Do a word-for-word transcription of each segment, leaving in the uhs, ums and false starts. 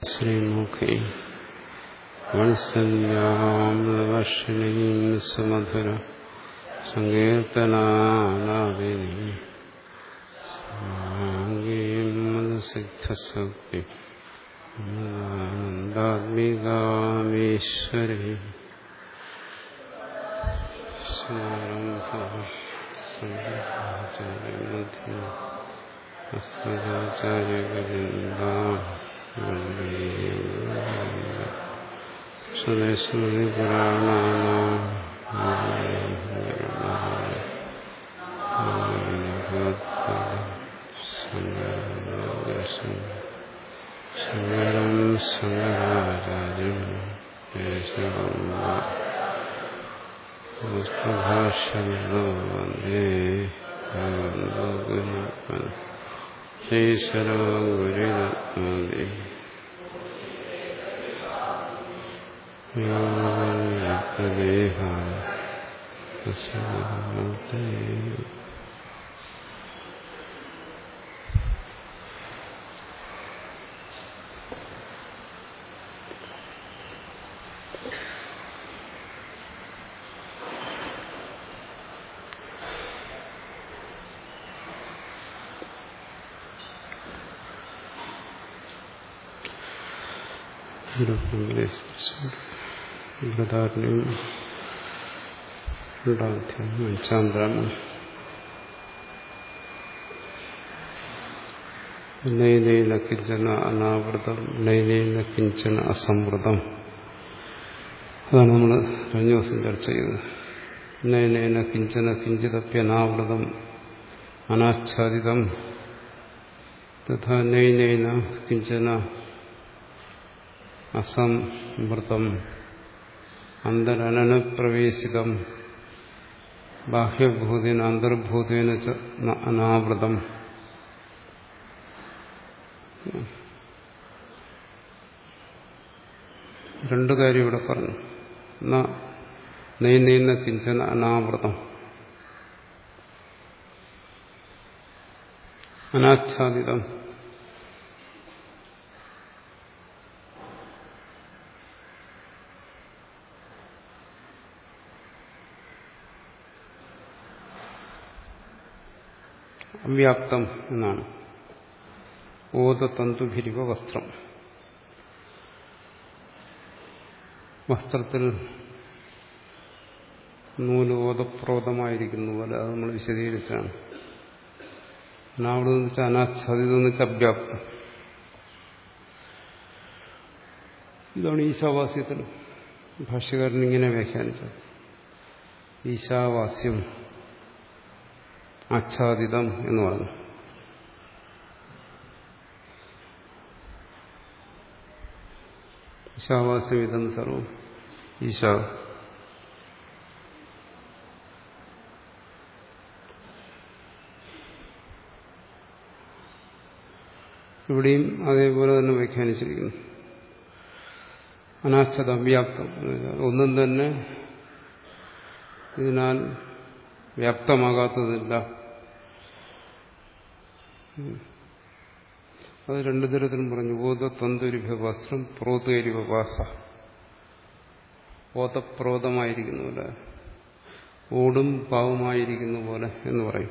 ശ്രീമുഖേ വത്സല്യാമൃതവർഷിണീം സുമധുര സങ്കീർത്തനാലാപിനീം സാംഗീം മധുസിദ്ധസൗക്തി ആനന്ദാത്മികാമീശ്വരീ സ്വദേശമി ശങ്കരം ശങ്കരാചാര്യം ഭാഷ്യമോ വന്ദേ ഈശ്വരോ ഗുരുരത്നോദി ദേഹ ബ്രതാരണ്യം രണ്ടാമധ്യായം അഞ്ചാം ബ്രാഹ്മണം. നൈനൈന കിഞ്ചന അനാവൃതം നൈനൈന കിഞ്ചന അസംവൃതം. അതാണ് നമ്മൾ കഴിഞ്ഞ ദിവസം ചർച്ച ചെയ്തത്. നൈനൈന കിഞ്ചന കിഞ്ചിതപ്യനാവൃതം അനാച്ഛാദിതം തഥാ നൈനൈന കിഞ്ചന അസംവൃതം അന്തരനനുപ്രവേശിതം ബാഹ്യഭൂതേന അന്തർഭൂതേന ച അനാവൃതം. രണ്ടു കാര്യം ഇവിടെ പറഞ്ഞു. നൈനൈന കിഞ്ചന അനാവൃതം അനാച്ഛാദിതം. അവ്യാപ്തം എന്നാണ്. ഓതതന്തുഭിരിവ വസ്ത്രം. വസ്ത്രത്തിൽ നൂല് ഓതപ്രോതമായിരിക്കുന്ന പോലെ അത് നമ്മൾ വിശദീകരിച്ചാണ്. അനാവൃതം എന്ന് വെച്ചാൽ അനാച്ഛാദിതം എന്ന് വെച്ചാൽ അവ്യാപ്തം. ഇതാണ് ഈശാവാസ്യത്തിൽ ഭാഷ്യകാരൻ ഇങ്ങനെ വ്യാഖ്യാനിച്ചത്. ഈശാവാസ്യം ആച്ഛാദിതം എന്ന് പറഞ്ഞു. ഈശാവാസ്യമിതം സർവം ഈശാ. ഇവിടെയും അതേപോലെ തന്നെ വ്യാഖ്യാനിച്ചിരിക്കുന്നു. അനാച്ഛത അവ്യാപ്തം ഒന്നും തന്നെ ഇതിനാൽ വ്യാപ്തമാകാത്തതില്ല. അത് രണ്ടു തരത്തിലും പറഞ്ഞു. ഓത തന്തുരിഭ വസ്ത്രം പ്രോതേരിവ വാസ. ഓതപ്രോതമായിരിക്കുന്ന പോലെ, ഓടും പാവുമായിരിക്കുന്ന പോലെ എന്ന് പറയും.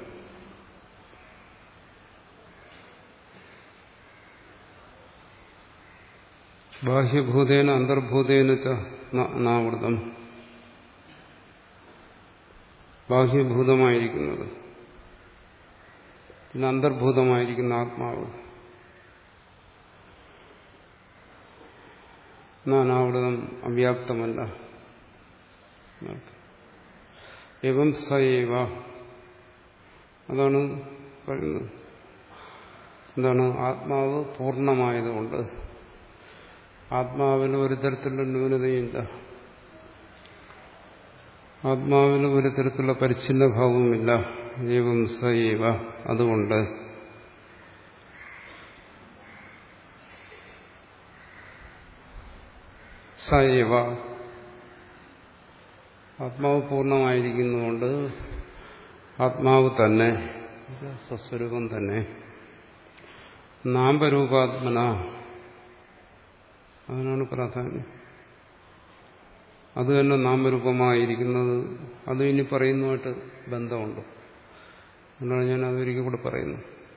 ബാഹ്യഭൂതേന അന്തർഭൂതേന ച അനാവൃതം. ബാഹ്യഭൂതമായിരിക്കുന്നത് പിന്നെ അന്തർഭൂതമായിരിക്കുന്ന ആത്മാവ് അനാവൃതം അവ്യാപ്തമല്ല. എവം സയേവ. അതാണ് പറയുന്നത്. എന്താണ്? ആത്മാവ് പൂർണ്ണമായതുകൊണ്ട് ആത്മാവിന് ഒരു തരത്തിലുള്ള ന്യൂനതയില്ല. ആത്മാവിന് ഒരു തരത്തിലുള്ള പരിച്ഛിന്ന ഭാവവുമില്ല. ഏവം സയേവ. അതുകൊണ്ട് സയേവ ആത്മാവ് പൂർണ്ണമായിരിക്കുന്നതുകൊണ്ട് ആത്മാവ് തന്നെ സ്വസ്വരൂപം തന്നെ നാമരൂപാത്മന അതിനാണ് പ്രാധാന്യം. അത് തന്നെ നാമരൂപമായിരിക്കുന്നത് അത് ഇനി പറയുന്നതുമായിട്ട് ബന്ധമുണ്ട്. എന്നാണ് ഞാൻ അതൊരിക്കൽ കൂടെ പറയുന്നു.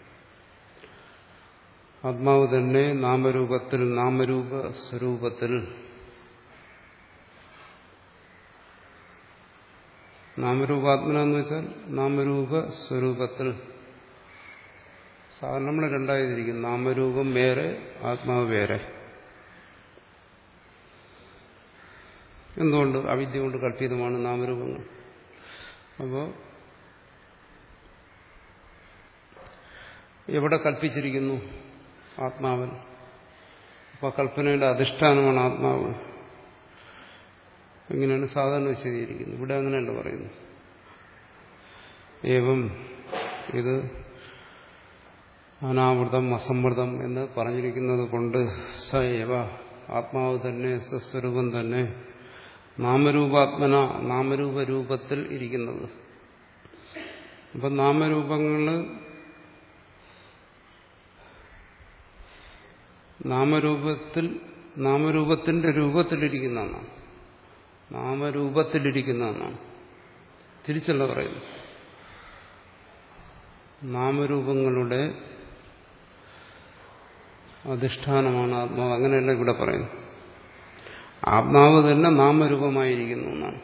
ആത്മാവ് തന്നെ നാമരൂപത്തിൽ നാമരൂപ സ്വരൂപത്തിൽ നാമരൂപാത്മന എന്ന് വെച്ചാൽ നാമരൂപ സ്വരൂപത്തിൽ. സാധാരണ നമ്മൾ രണ്ടായിരിക്കും, നാമരൂപം വേറെ ആത്മാവ് വേറെ. എന്തുകൊണ്ട്? അവിദ്യ കൊണ്ട് കൽപ്പിതമാണ് നാമരൂപങ്ങൾ. അപ്പോൾ എവിടെ കൽപ്പിച്ചിരിക്കുന്നു? ആത്മാവൻ. അപ്പോൾ കൽപ്പനയുടെ അധിഷ്ഠാനമാണ് ആത്മാവ്. ഇങ്ങനെയാണ് സാധാരണ വിശദീകരിക്കുന്നത്. ഇവിടെ അങ്ങനെയല്ല പറയുന്നു. ഏവം ഇത് അനാവൃതം അസംവൃതം എന്ന് പറഞ്ഞിരിക്കുന്നത് കൊണ്ട് സ ഏവ ആത്മാവ് തന്നെ സ്വസ്വരൂപം തന്നെ നാമരൂപാത്മന നാമരൂപ രൂപത്തിൽ ഇരിക്കുന്നത്. അപ്പം നാമരൂപങ്ങൾ നാമരൂപത്തിൽ നാമരൂപത്തിന്റെ രൂപത്തിലിരിക്കുന്നതാണ്. നാമരൂപത്തിലിരിക്കുന്നതാണ്. തിരിച്ചല്ല പറയുന്നു. നാമരൂപങ്ങളുടെ അധിഷ്ഠാനമാണ് ആത്മാവ്. അങ്ങനെയല്ല ഇവിടെ പറയുന്നു. ആത്മാവ് തന്നെ നാമരൂപമായിരിക്കുന്നു എന്നാണ്.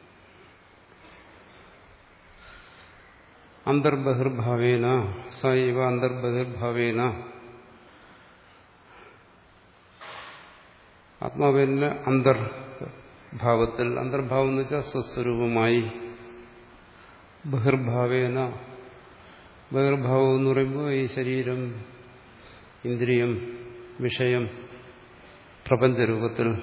അന്തർബഹിർഭാവേന സൈവ അന്തർബഹിർഭാവേന ആത്മാവിന്റെ അന്തർഭാവത്തിൽ, അന്തർഭാവം എന്ന് വെച്ചാൽ സ്വസ്വരൂപമായി, ബഹിർഭാവേന, ബഹിർഭാവം എന്ന് പറയുമ്പോൾ ഈ ശരീരം, ഇന്ദ്രിയം, വിഷയം, പ്രപഞ്ചരൂപത്തിൽ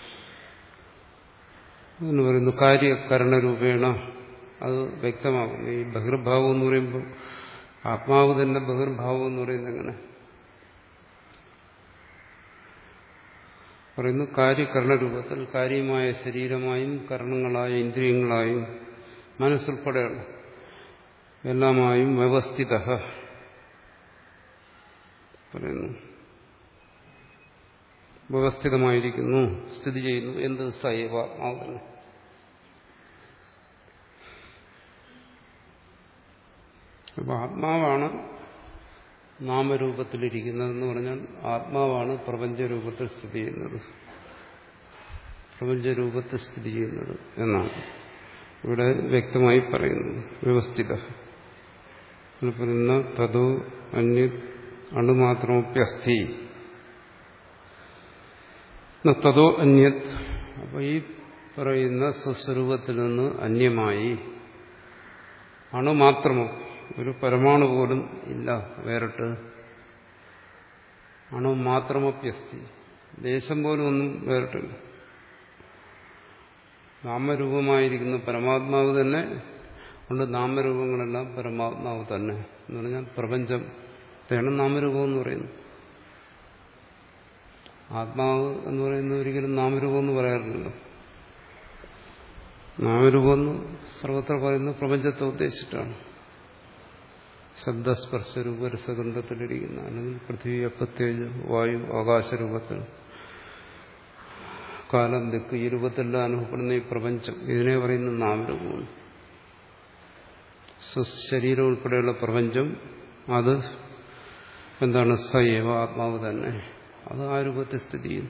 എന്ന് പറയുന്നു. കാര്യകരണരൂപേണ അത് വ്യക്തമാകും. ഈ ബഹിർഭാവം എന്ന് പറയുമ്പോൾ ആത്മാവ് തന്നെ ബഹിർഭാവം എന്ന് പറയുന്നത് എങ്ങനെ പറയുന്നു? കാര്യകരണരൂപത്തിൽ, കാര്യമായ ശരീരമായും കരണങ്ങളായ ഇന്ദ്രിയങ്ങളായും മനസ്സുൾപ്പെടെയുള്ള എല്ലാമായും വ്യവസ്ഥിത പറയുന്നു. വ്യവസ്ഥിതമായിരിക്കുന്നു, സ്ഥിതി ചെയ്യുന്നു. എന്ത്? സൈവ ആത്മാവ് തന്നെ. അപ്പൊ ആത്മാവാണ് നാമരൂപത്തിലിരിക്കുന്നതെന്ന് പറഞ്ഞാൽ ആത്മാവാണ് പ്രപഞ്ചരൂപത്തിൽ സ്ഥിതി ചെയ്യുന്നത്, പ്രപഞ്ചരൂപത്തിൽ സ്ഥിതി ചെയ്യുന്നത് എന്നാണ് ഇവിടെ വ്യക്തമായി പറയുന്നത്. വ്യവസ്ഥിത പറയുന്ന തതോ അന്യ അണുമാത്രമൊപ്യസ്ഥി തതോ അന്യത്. അപ്പൊ ഈ പറയുന്ന സ്വസ്വരൂപത്തിൽ നിന്ന് അന്യമായി അണുമാത്രമോ, ഒരു പരമാണു പോലും ഇല്ല വേറിട്ട്. അണു മാത്രമൊപ്യസ്ഥി, ദേശം പോലും ഒന്നും വേറിട്ടില്ല. നാമരൂപമായിരിക്കുന്ന പരമാത്മാവ് തന്നെ ഉണ്ട്. നാമരൂപങ്ങളെല്ലാം പരമാത്മാവ് തന്നെ എന്ന് പറഞ്ഞാൽ പ്രപഞ്ചം ഇതാണ് നാമരൂപം എന്ന് പറയുന്നത്. ആത്മാവ് എന്ന് പറയുന്നത് ഒരിക്കലും നാമരൂപം എന്ന് പറയാറില്ലല്ലോ. നാമരൂപം എന്ന് സർവത്ര പറയുന്നത് പ്രപഞ്ചത്തെ ഉദ്ദേശിച്ചിട്ടാണ്. ശബ്ദസ്പർശരൂപ രസഗന്ധത്തിലിരിക്കുന്ന, അല്ലെങ്കിൽ പൃഥ്വി അപ്പത്തേജ് വായു ആകാശരൂപത്തിൽ, കാലം ദിക്ക് ഈ രൂപത്തിലെല്ലാം അനുഭവപ്പെടുന്ന ഈ പ്രപഞ്ചം, ഇതിനെ പറയുന്ന നാമരൂപമാണ്. ശരീരം ഉൾപ്പെടെയുള്ള പ്രപഞ്ചം അത് എന്താണ്? സൈവ ആത്മാവ് തന്നെ. അത് ആ രൂപത്തിൽ സ്ഥിതി ചെയ്യുന്നു.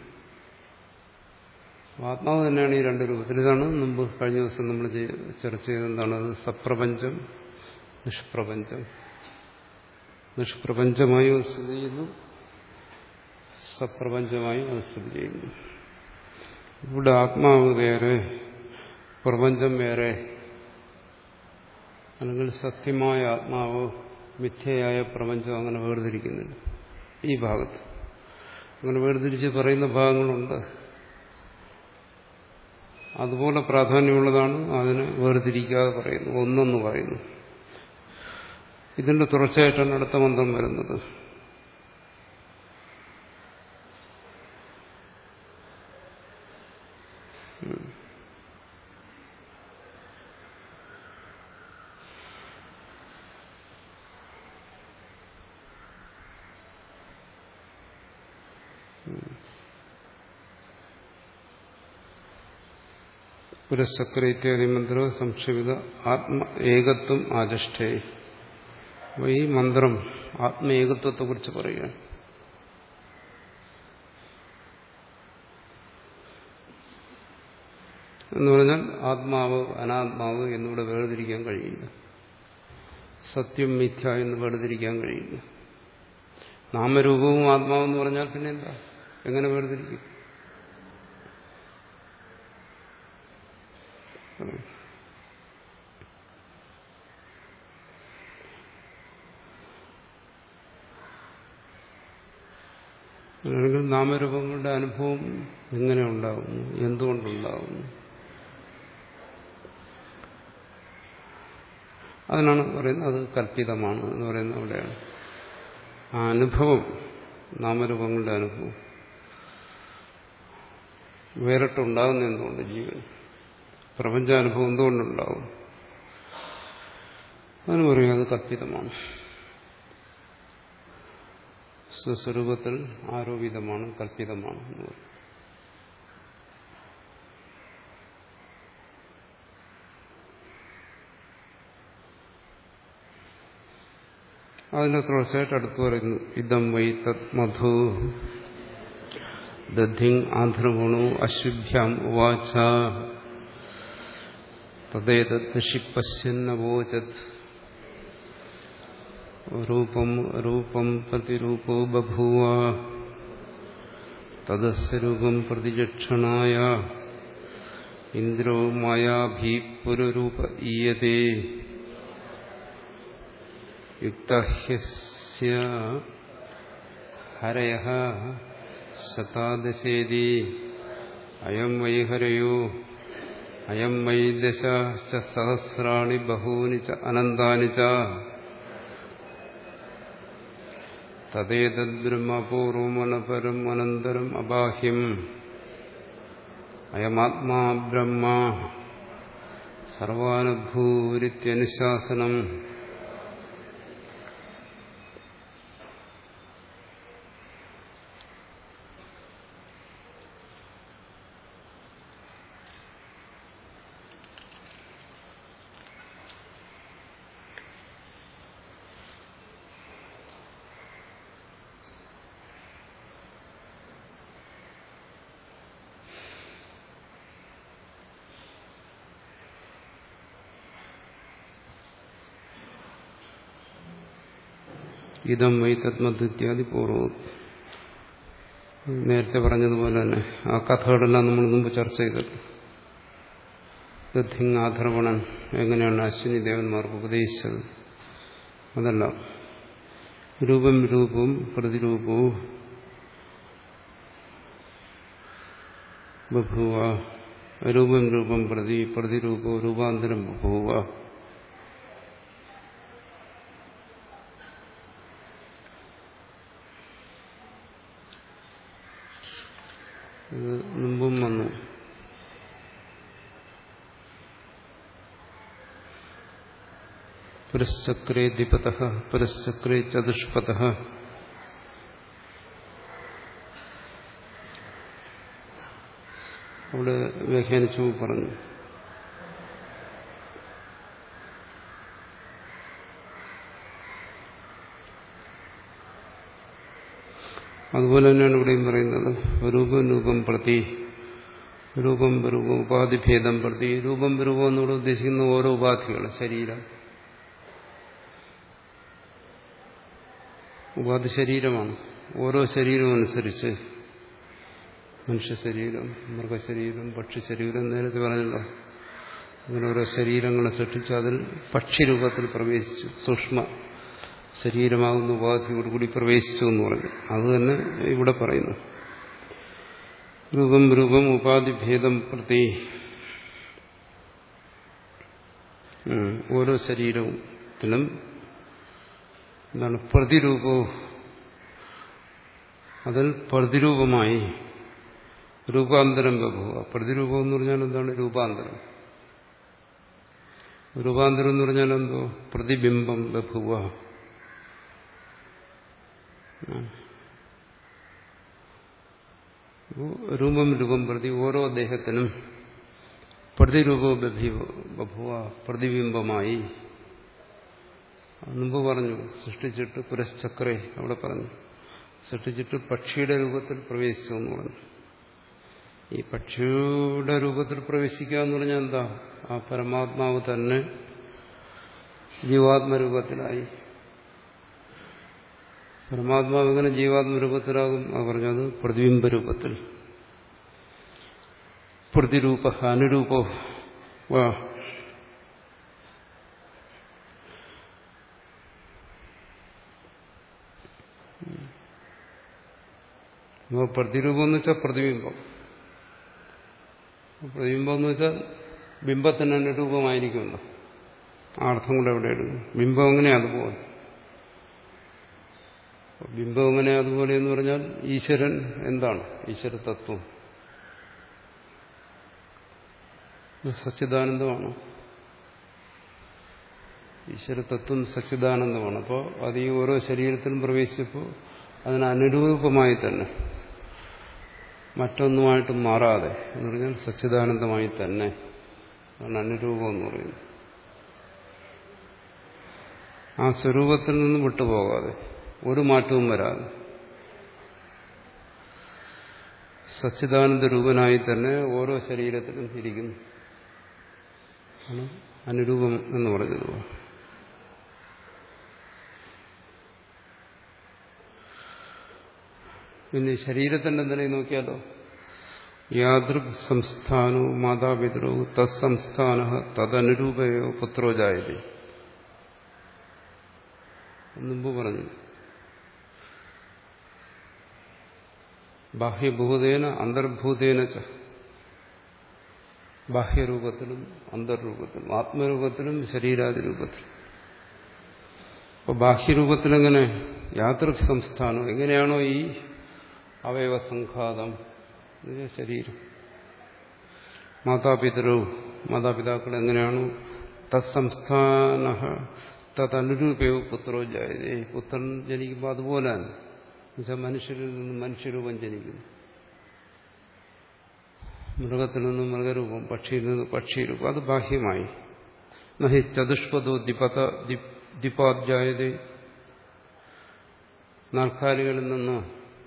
ആത്മാവ് തന്നെയാണ് ഈ രണ്ട് രൂപത്തിൽ. ഇതാണ് മുമ്പ് കഴിഞ്ഞ ദിവസം നമ്മൾ ചർച്ച ചെയ്തത്. എന്താണ് അത്? സപ്രപഞ്ചം, നിഷ്പ്രപഞ്ചം. നിഷ്പ്രപഞ്ചമായും അത് സ്ഥിതി ചെയ്യുന്നു, സപ്രപഞ്ചമായും അത് സ്ഥിതി ചെയ്യുന്നു. ഇവിടെ ആത്മാവ് വേറെ, പ്രപഞ്ചം വേറെ, അല്ലെങ്കിൽ സത്യമായ ആത്മാവ്, മിഥ്യയായ പ്രപഞ്ചം അങ്ങനെ വേർതിരിക്കുന്നില്ല. ഈ ഭാഗത്ത് അങ്ങനെ വേർതിരിച്ച് പറയുന്ന ഭാഗങ്ങളുണ്ട്. അതുപോലെ പ്രാധാന്യമുള്ളതാണ് അതിനെ വേർതിരിക്കാതെ പറയുന്നു, ഒന്നെന്ന് പറയുന്നു. ഇതിന്റെ തുടർച്ചയായിട്ടാണ് അടുത്ത മന്ത്രം വരുന്നത്. പുരസ്സക്ര ഇത്യാദി മന്ത്രോ സംക്ഷേപിത ആത്മ ഏകത്വം ആചഷ്ഠേ. അപ്പോൾ ഈ മന്ത്രം ആത്മ ഏകത്വത്തെക്കുറിച്ച് പറയുകയാണ്. എന്ന് പറഞ്ഞാൽ ആത്മാവ് അനാത്മാവ് എന്നിവിടെ വേർതിരിക്കാൻ കഴിയില്ല. സത്യം മിഥ്യ എന്ന് വേർതിരിക്കാൻ കഴിയില്ല. നാമരൂപവും ആത്മാവെന്ന് പറഞ്ഞാൽ പിന്നെ എന്താ, എങ്ങനെ വേർതിരിക്കും? അല്ലെങ്കിൽ നാമരൂപങ്ങളുടെ അനുഭവം എങ്ങനെ ഉണ്ടാകുന്നു, എന്തുകൊണ്ടുണ്ടാകുന്നു? അതിനാണ് പറയുന്നത് അത് കല്പിതമാണ് എന്ന് പറയുന്നത് അവിടെയാണ്. ആ അനുഭവം, നാമരൂപങ്ങളുടെ അനുഭവം വേറിട്ടുണ്ടാകുന്ന എന്തുകൊണ്ട് ജീവൻ, പ്രപഞ്ചാനുഭവം എന്തുകൊണ്ടുണ്ടാകും, അതിന് പറയും അത് കല്പിതമാണ്, സ്വസ്വരൂപത്തിൽ ആരോപിതമാണ്, കല്പിതമാണ് എന്ന് പറയും. അതിന്റെ തുടർച്ചയായിട്ട് അടുത്ത് പറയുന്നു, ഇതം വൈ തത് മധു ദധിങ് ആന്ധ്രമണു അശുഭ്യാം ഉവാച തദേതത് ഋഷി പശ്യന്നവോചത് രൂപം രൂപം പ്രതിരൂപോ ബഭൂവ തദസ്യ രൂപം പ്രതിചക്ഷണായ ഇന്ദ്രോ മായാഭീ പുരരൂപ ഈയതേ യുക്തഹ്യസ്യ ഹരയഃ ശതാദശേതി അയം വൈ ഹരയോ അയം വൈ ദശ ച സഹസ്രാണി ബഹൂനി ച അനന്താനി ച തദേതദ് ബ്രഹ്മപൂർവമനപരം അനന്തരം അബാഹ്യം അയമാത്മാ ബ്രഹ്മ സർവാനുഭൂരിത്യനുശാസനം. ഇതം വൈ തത്മദ്വിത്യാദി പൂർവ്വം. നേരത്തെ പറഞ്ഞതുപോലെ തന്നെ ആ കഥകളെല്ലാം നമ്മൾ മുമ്പ് ചർച്ച ചെയ്തിട്ടുണ്ട്. ദധിങ് ആധർവണൻ എങ്ങനെയാണ് അശ്വിനി ദേവന്മാർക്ക് ഉപദേശിച്ചത്, അതെല്ലാം രൂപം രൂപവും പ്രതിരൂപവും ബഭൂവ രൂപം രൂപം പ്രതി പ്രതിരൂപവും രൂപാന്തരം ബഭൂവ. ഇത് മുമ്പും വന്നു. പുരശ്ചക്രേ ദ്വിപതഃ പുരശ്ചക്രേ ചതുഷ്പതഃ. അവിടെ വ്യാഖ്യാനിച്ചു പറഞ്ഞു. അതുപോലെ തന്നെയാണ് ഇവിടെയും പറയുന്നത്. രൂപം രൂപം പ്രതി രൂപം രൂപം ഉപാധിഭേദം പ്രതി. രൂപം രൂപം എന്നിവിടെ ഉദ്ദേശിക്കുന്ന ഓരോ ഉപാധികൾ, ശരീരം ഉപാധി ശരീരമാണ്. ഓരോ ശരീരവും അനുസരിച്ച് മനുഷ്യ ശരീരം, മൃഗശരീരം, പക്ഷിശരീരം, നേരത്തെ പറഞ്ഞല്ലോ, അങ്ങനെ ഓരോ ശരീരങ്ങളെ സൃഷ്ടിച്ച് അതിൽ പക്ഷിരൂപത്തിൽ പ്രവേശിച്ചു. സൂക്ഷ്മ ശരീരമാകുന്ന ഉപാധിയോടുകൂടി പ്രവേശിച്ചു എന്ന് പറഞ്ഞു. അത് തന്നെ ഇവിടെ പറയുന്നു. രൂപം രൂപം ഉപാധിഭേദം പ്രതി. ഓരോ ശരീരത്തിലും എന്താണ് പ്രതിരൂപവും, അതിൽ പ്രതിരൂപമായി രൂപാന്തരം ബഭൂവ. പ്രതിരൂപം എന്ന് പറഞ്ഞാൽ എന്താണ്? രൂപാന്തരം. രൂപാന്തരം എന്ന് പറഞ്ഞാൽ എന്തോ? പ്രതിബിംബം ബഭൂവ. രൂപം രൂപം പ്രതി ഓരോ ദേഹത്തിനും പ്രതിരൂപോ ബഭുവ പ്രതിബിംബമായി. മുമ്പ് പറഞ്ഞു സൃഷ്ടിച്ചിട്ട് പുരശ്ചക്രേ അവിടെ പറഞ്ഞു സൃഷ്ടിച്ചിട്ട് പക്ഷിയുടെ രൂപത്തിൽ പ്രവേശിച്ചു എന്ന് പറഞ്ഞു. ഈ പക്ഷിയുടെ രൂപത്തിൽ പ്രവേശിക്കുക എന്ന് പറഞ്ഞാൽ എന്താ? ആ പരമാത്മാവ് തന്നെ ജീവാത്മരൂപത്തിലായി. പരമാത്മാവ് എങ്ങനെ ജീവാത്മരൂപത്തിലാകും? അത് പറഞ്ഞത് പ്രതിബിംബരൂപത്തിൽ. പ്രതിരൂപ അനുരൂപോ വാ പ്രതിരൂപം എന്ന് വെച്ചാൽ പ്രതിബിംബം. പ്രതിബിംബം എന്ന് വെച്ചാൽ ബിംബത്തിന് അനുരൂപമായിരിക്കുമല്ലോ. ആ അർത്ഥം കൂടെ എവിടെ എടുക്കും? ബിംബം എങ്ങനെ അതുപോലെ. ബിംബം എങ്ങനെ അതുപോലെ എന്ന് പറഞ്ഞാൽ ഈശ്വരൻ എന്താണ്? ഈശ്വര തത്വം സച്ചിദാനന്ദമാണ്. ഈശ്വര തത്വം സച്ചിദാനന്ദമാണ്. അപ്പോൾ അത് ഈ ഓരോ ശരീരത്തിലും പ്രവേശിച്ചപ്പോൾ അതിന് അനുരൂപമായി തന്നെ, മറ്റൊന്നുമായിട്ട് മാറാതെ എന്ന് പറഞ്ഞാൽ സച്ചിദാനന്ദമായി തന്നെ ആണ് അനുരൂപം എന്ന് പറയുന്നത്. ആ സ്വരൂപത്തിൽ നിന്ന് വിട്ടുപോകാതെ, ഒരു മാറ്റവും വരാതെ സച്ചിദാനന്ദ രൂപനായി തന്നെ ഓരോ ശരീരത്തിലും ഇരിക്കുന്നു. ആണ് അനുരൂപം എന്ന് പറഞ്ഞത്. പിന്നെ ശരീരത്തിന്റെ നിലയിൽ നോക്കിയാലോ, യാദൃക് സംസ്ഥാനോ മാതാപിതരോ തത്സംസ്ഥാന തദനുരൂപയോ പുത്രോ ജായതേ. മുമ്പ് പറഞ്ഞു ബാഹ്യഭൂതേന അന്തർഭൂതേന ച. ബാഹ്യരൂപത്തിലും അന്തർരൂപത്തിലും ആത്മരൂപത്തിലും ശരീരാദി രൂപത്തിലും. അപ്പോൾ ബാഹ്യരൂപത്തിലെങ്ങനെ യാദൃക് സംസ്ഥാനം, എങ്ങനെയാണോ ഈ അവയവസംഘാതം ശരീരം, മാതാപിതരോ മാതാപിതാക്കൾ എങ്ങനെയാണോ തത്സംസ്ഥാന തദനുരൂപയോ പുത്രോ ജായതേ. പുത്രൻ ജനിക്കുമ്പോൾ അതുപോലെ തന്നെ എന്നുവെച്ചാൽ മനുഷ്യരിൽ നിന്ന് മനുഷ്യരൂപം ജനിക്കുന്നു, മൃഗത്തിൽ നിന്ന് മൃഗരൂപം, പക്ഷിയിൽ നിന്ന് പക്ഷിരൂപം. അത് ബാഹ്യമായി. നഹി ചതുഷ്പദോ ദിപത ദിപാധ്യായതേ. നാൽക്കാലികളിൽ നിന്ന്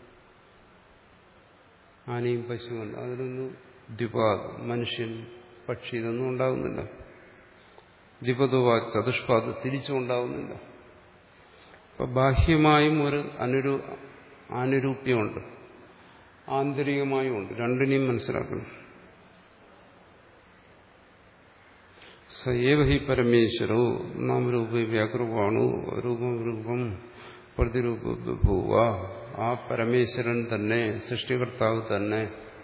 ആനയും പശുവുണ്ട്, അതിൽ നിന്ന് ദ്വിപാദ് മനുഷ്യൻ പക്ഷി ഇതൊന്നും ഉണ്ടാകുന്നില്ല. ദ്വിപദോവാ ചതുഷ്പാദ് തിരിച്ചും ഉണ്ടാകുന്നില്ല. അപ്പൊ ബാഹ്യമായും ഒരു അനുരൂ ആനുരൂപ്യമുണ്ട്, ആന്തരികമായും ഉണ്ട്. രണ്ടിനെയും മനസ്സിലാക്കണം. സയേവ ഹി പരമേശ്വരോ നാമരൂപ വ്യാകൃവാണു രൂപം രൂപം പ്രതിരൂപഭൂവ. ആ പരമേശ്വരൻ തന്നെ, സൃഷ്ടികർത്താവ് തന്നെ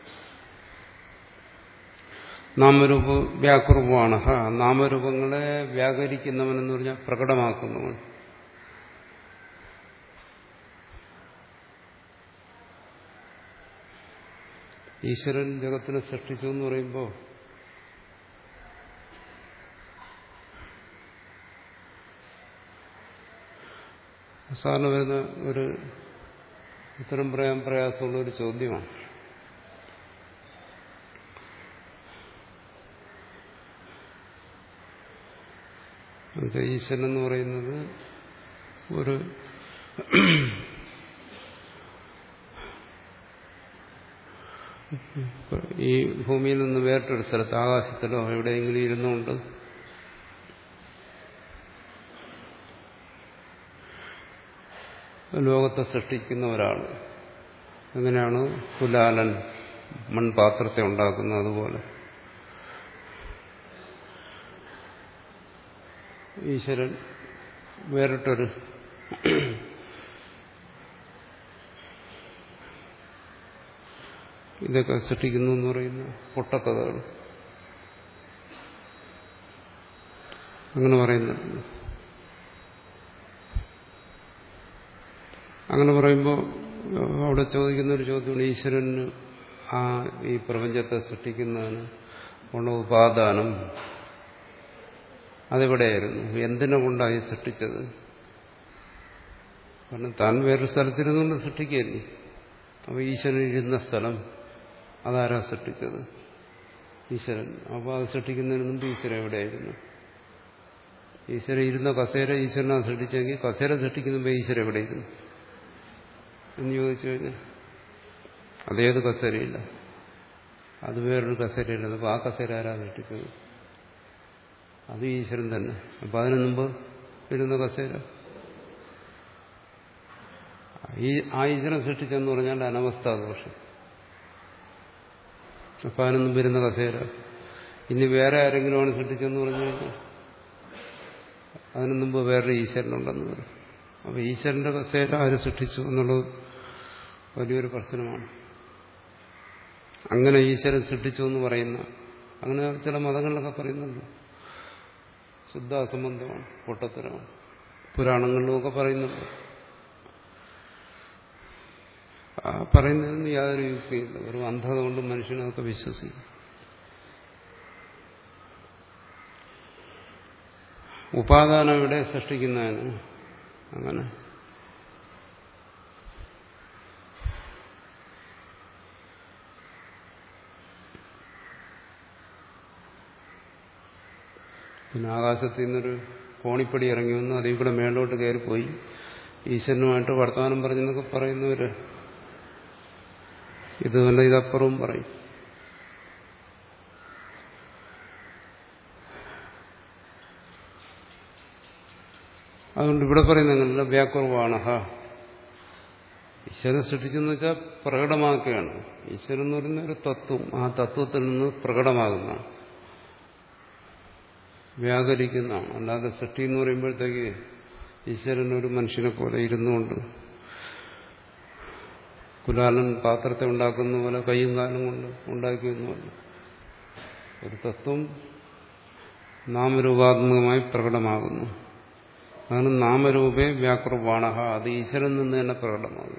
നാമരൂപ വ്യാകൃവാണ്. നാമരൂപങ്ങളെ വ്യാകരിക്കുന്നവനെന്ന് പറഞ്ഞാൽ പ്രകടമാക്കുന്നവൻ. ഈശ്വരൻ ജഗത്തിനെ സൃഷ്ടിച്ചു എന്ന് പറയുമ്പോൾ സാറിന് വരുന്ന ഒരു ഉത്തരം പറയാൻ പ്രയാസമുള്ള ഒരു ചോദ്യമാണ്. ഈശ്വരൻ എന്ന് പറയുന്നത് ഒരു ഈ ഭൂമിയിൽ നിന്ന് വേറിട്ടൊരു സ്ഥലത്ത് ആകാശത്തിലോ എവിടെയെങ്കിലും ഇരുന്നുകൊണ്ട് ലോകത്തെ സൃഷ്ടിക്കുന്ന ഒരാൾ. എങ്ങനെയാണ് കുലാലൻ മൺപാത്രത്തെ ഉണ്ടാക്കുന്നത് അതുപോലെ ഈശ്വരൻ വേറിട്ടൊരു ഇതൊക്കെ സൃഷ്ടിക്കുന്നു എന്ന് പറയുന്ന പൊട്ടക്കഥകൾ അങ്ങനെ പറയുന്നുണ്ട്. അങ്ങനെ പറയുമ്പോൾ അവിടെ ചോദിക്കുന്നൊരു ചോദ്യമാണ്, ഈശ്വരന് ആ ഈ പ്രപഞ്ചത്തെ സൃഷ്ടിക്കുന്നതിന് ഉള്ള ഉപാദാനം അതെവിടെയായിരുന്നു? എന്തിനെ കൊണ്ടായി സൃഷ്ടിച്ചത്? കാരണം താൻ വേറൊരു സ്ഥലത്തിരുന്നുകൊണ്ട് സൃഷ്ടിക്കുകയല്ലേ. അപ്പോൾ ഈശ്വരൻ ഇരുന്ന സ്ഥലം അതാരാ സൃഷ്ടിച്ചത്? ഈശ്വരൻ. അപ്പോൾ അത് സൃഷ്ടിക്കുന്നതിന് മുമ്പ് ഈശ്വരൻ എവിടെയായിരുന്നു? ഈശ്വരൻ ഇരുന്ന കസേര ഈശ്വരനാണ് സൃഷ്ടിച്ചെങ്കിൽ കസേര സൃഷ്ടിക്കുമ്പോൾ ഈശ്വരൻ എവിടെയിരുന്നു എന്ന് ചോദിച്ചു കഴിഞ്ഞാൽ അതേത് കസേരയില്ല, അത് വേറൊരു കസേരയില്ല. അപ്പോൾ ആ കസേര ആരാ സൃഷ്ടിച്ചത്? അത് ഈശ്വരൻ തന്നെ. അപ്പം അതിനു മുമ്പ് ഇരുന്ന കസേര ഈ ആ ഈശ്വരൻ സൃഷ്ടിച്ചെന്ന് പറഞ്ഞാൽ അനവസ്ഥാദോഷം. അപ്പം അതിനു മുമ്പ് ഇരുന്ന കസേര ഇനി വേറെ ആരെങ്കിലുമാണ് സൃഷ്ടിച്ചെന്ന് പറഞ്ഞു കഴിഞ്ഞാൽ അതിനു മുമ്പ് വേറൊരു ഈശ്വരനുണ്ടെന്ന് പറയും. അപ്പോൾ ഈശ്വരന്റെ കസേര ആര് സൃഷ്ടിച്ചു എന്നുള്ളത് വലിയൊരു പ്രശ്നമാണ്. അങ്ങനെ ഈശ്വരൻ സൃഷ്ടിച്ചു എന്ന് പറയുന്ന അങ്ങനെ ചില മതങ്ങളിലൊക്കെ പറയുന്നുണ്ട്. ശുദ്ധ അസംബന്ധമാണ്, പൊട്ടത്തരമാണ്. പുരാണങ്ങളിലുമൊക്കെ പറയുന്നുണ്ട്. പറയുന്നതിന് യാതൊരു യുക്തിയില്ല. ഒരു അന്ധത കൊണ്ട് മനുഷ്യനൊക്കെ വിശ്വസിക്കും. ഉപാദാനം ഇവിടെ സൃഷ്ടിക്കുന്നതിന് അങ്ങനെ പിന്നെ ആകാശത്തിൽ നിന്നൊരു കോണിപ്പടി ഇറങ്ങി വന്നു, അതിൽ കൂടെ മേലോട്ട് കയറിപ്പോയി ഈശ്വരനുമായിട്ട് വർത്തമാനം പറഞ്ഞെന്നൊക്കെ പറയുന്നവര് ഇതുമല്ല ഇതപ്പുറവും പറയും. അതുകൊണ്ട് ഇവിടെ പറയുന്ന അങ്ങനെയല്ല, വ്യാകുർവാണ. ഈശ്വരൻ സൃഷ്ടിച്ചെന്ന് വെച്ചാൽ പ്രകടമാക്കുകയാണ്. ഈശ്വരൻ എന്ന് പറയുന്ന ഒരു തത്വം, ആ തത്വത്തിൽ നിന്ന് പ്രകടമാകുന്നതാണ്, വ്യാകരിക്കുന്നതാണ്. അല്ലാതെ സൃഷ്ടി എന്ന് പറയുമ്പോഴത്തേക്ക് ഈശ്വരൻ ഒരു മനുഷ്യനെ പോലെ ഇരുന്നുകൊണ്ട് കുലാലൻ പാത്രത്തെ ഉണ്ടാക്കുന്ന പോലെ കൈയും കാലും കൊണ്ട് ഉണ്ടാക്കിയൊന്നുമല്ല. ഒരു തത്വം നാമരൂപാത്മകമായി പ്രകടമാകുന്നു. അതാണ് നാമരൂപേ വ്യാകുർവാണ. അത് ഈശ്വരൻ നിന്ന് തന്നെ പ്രകടമാകുക.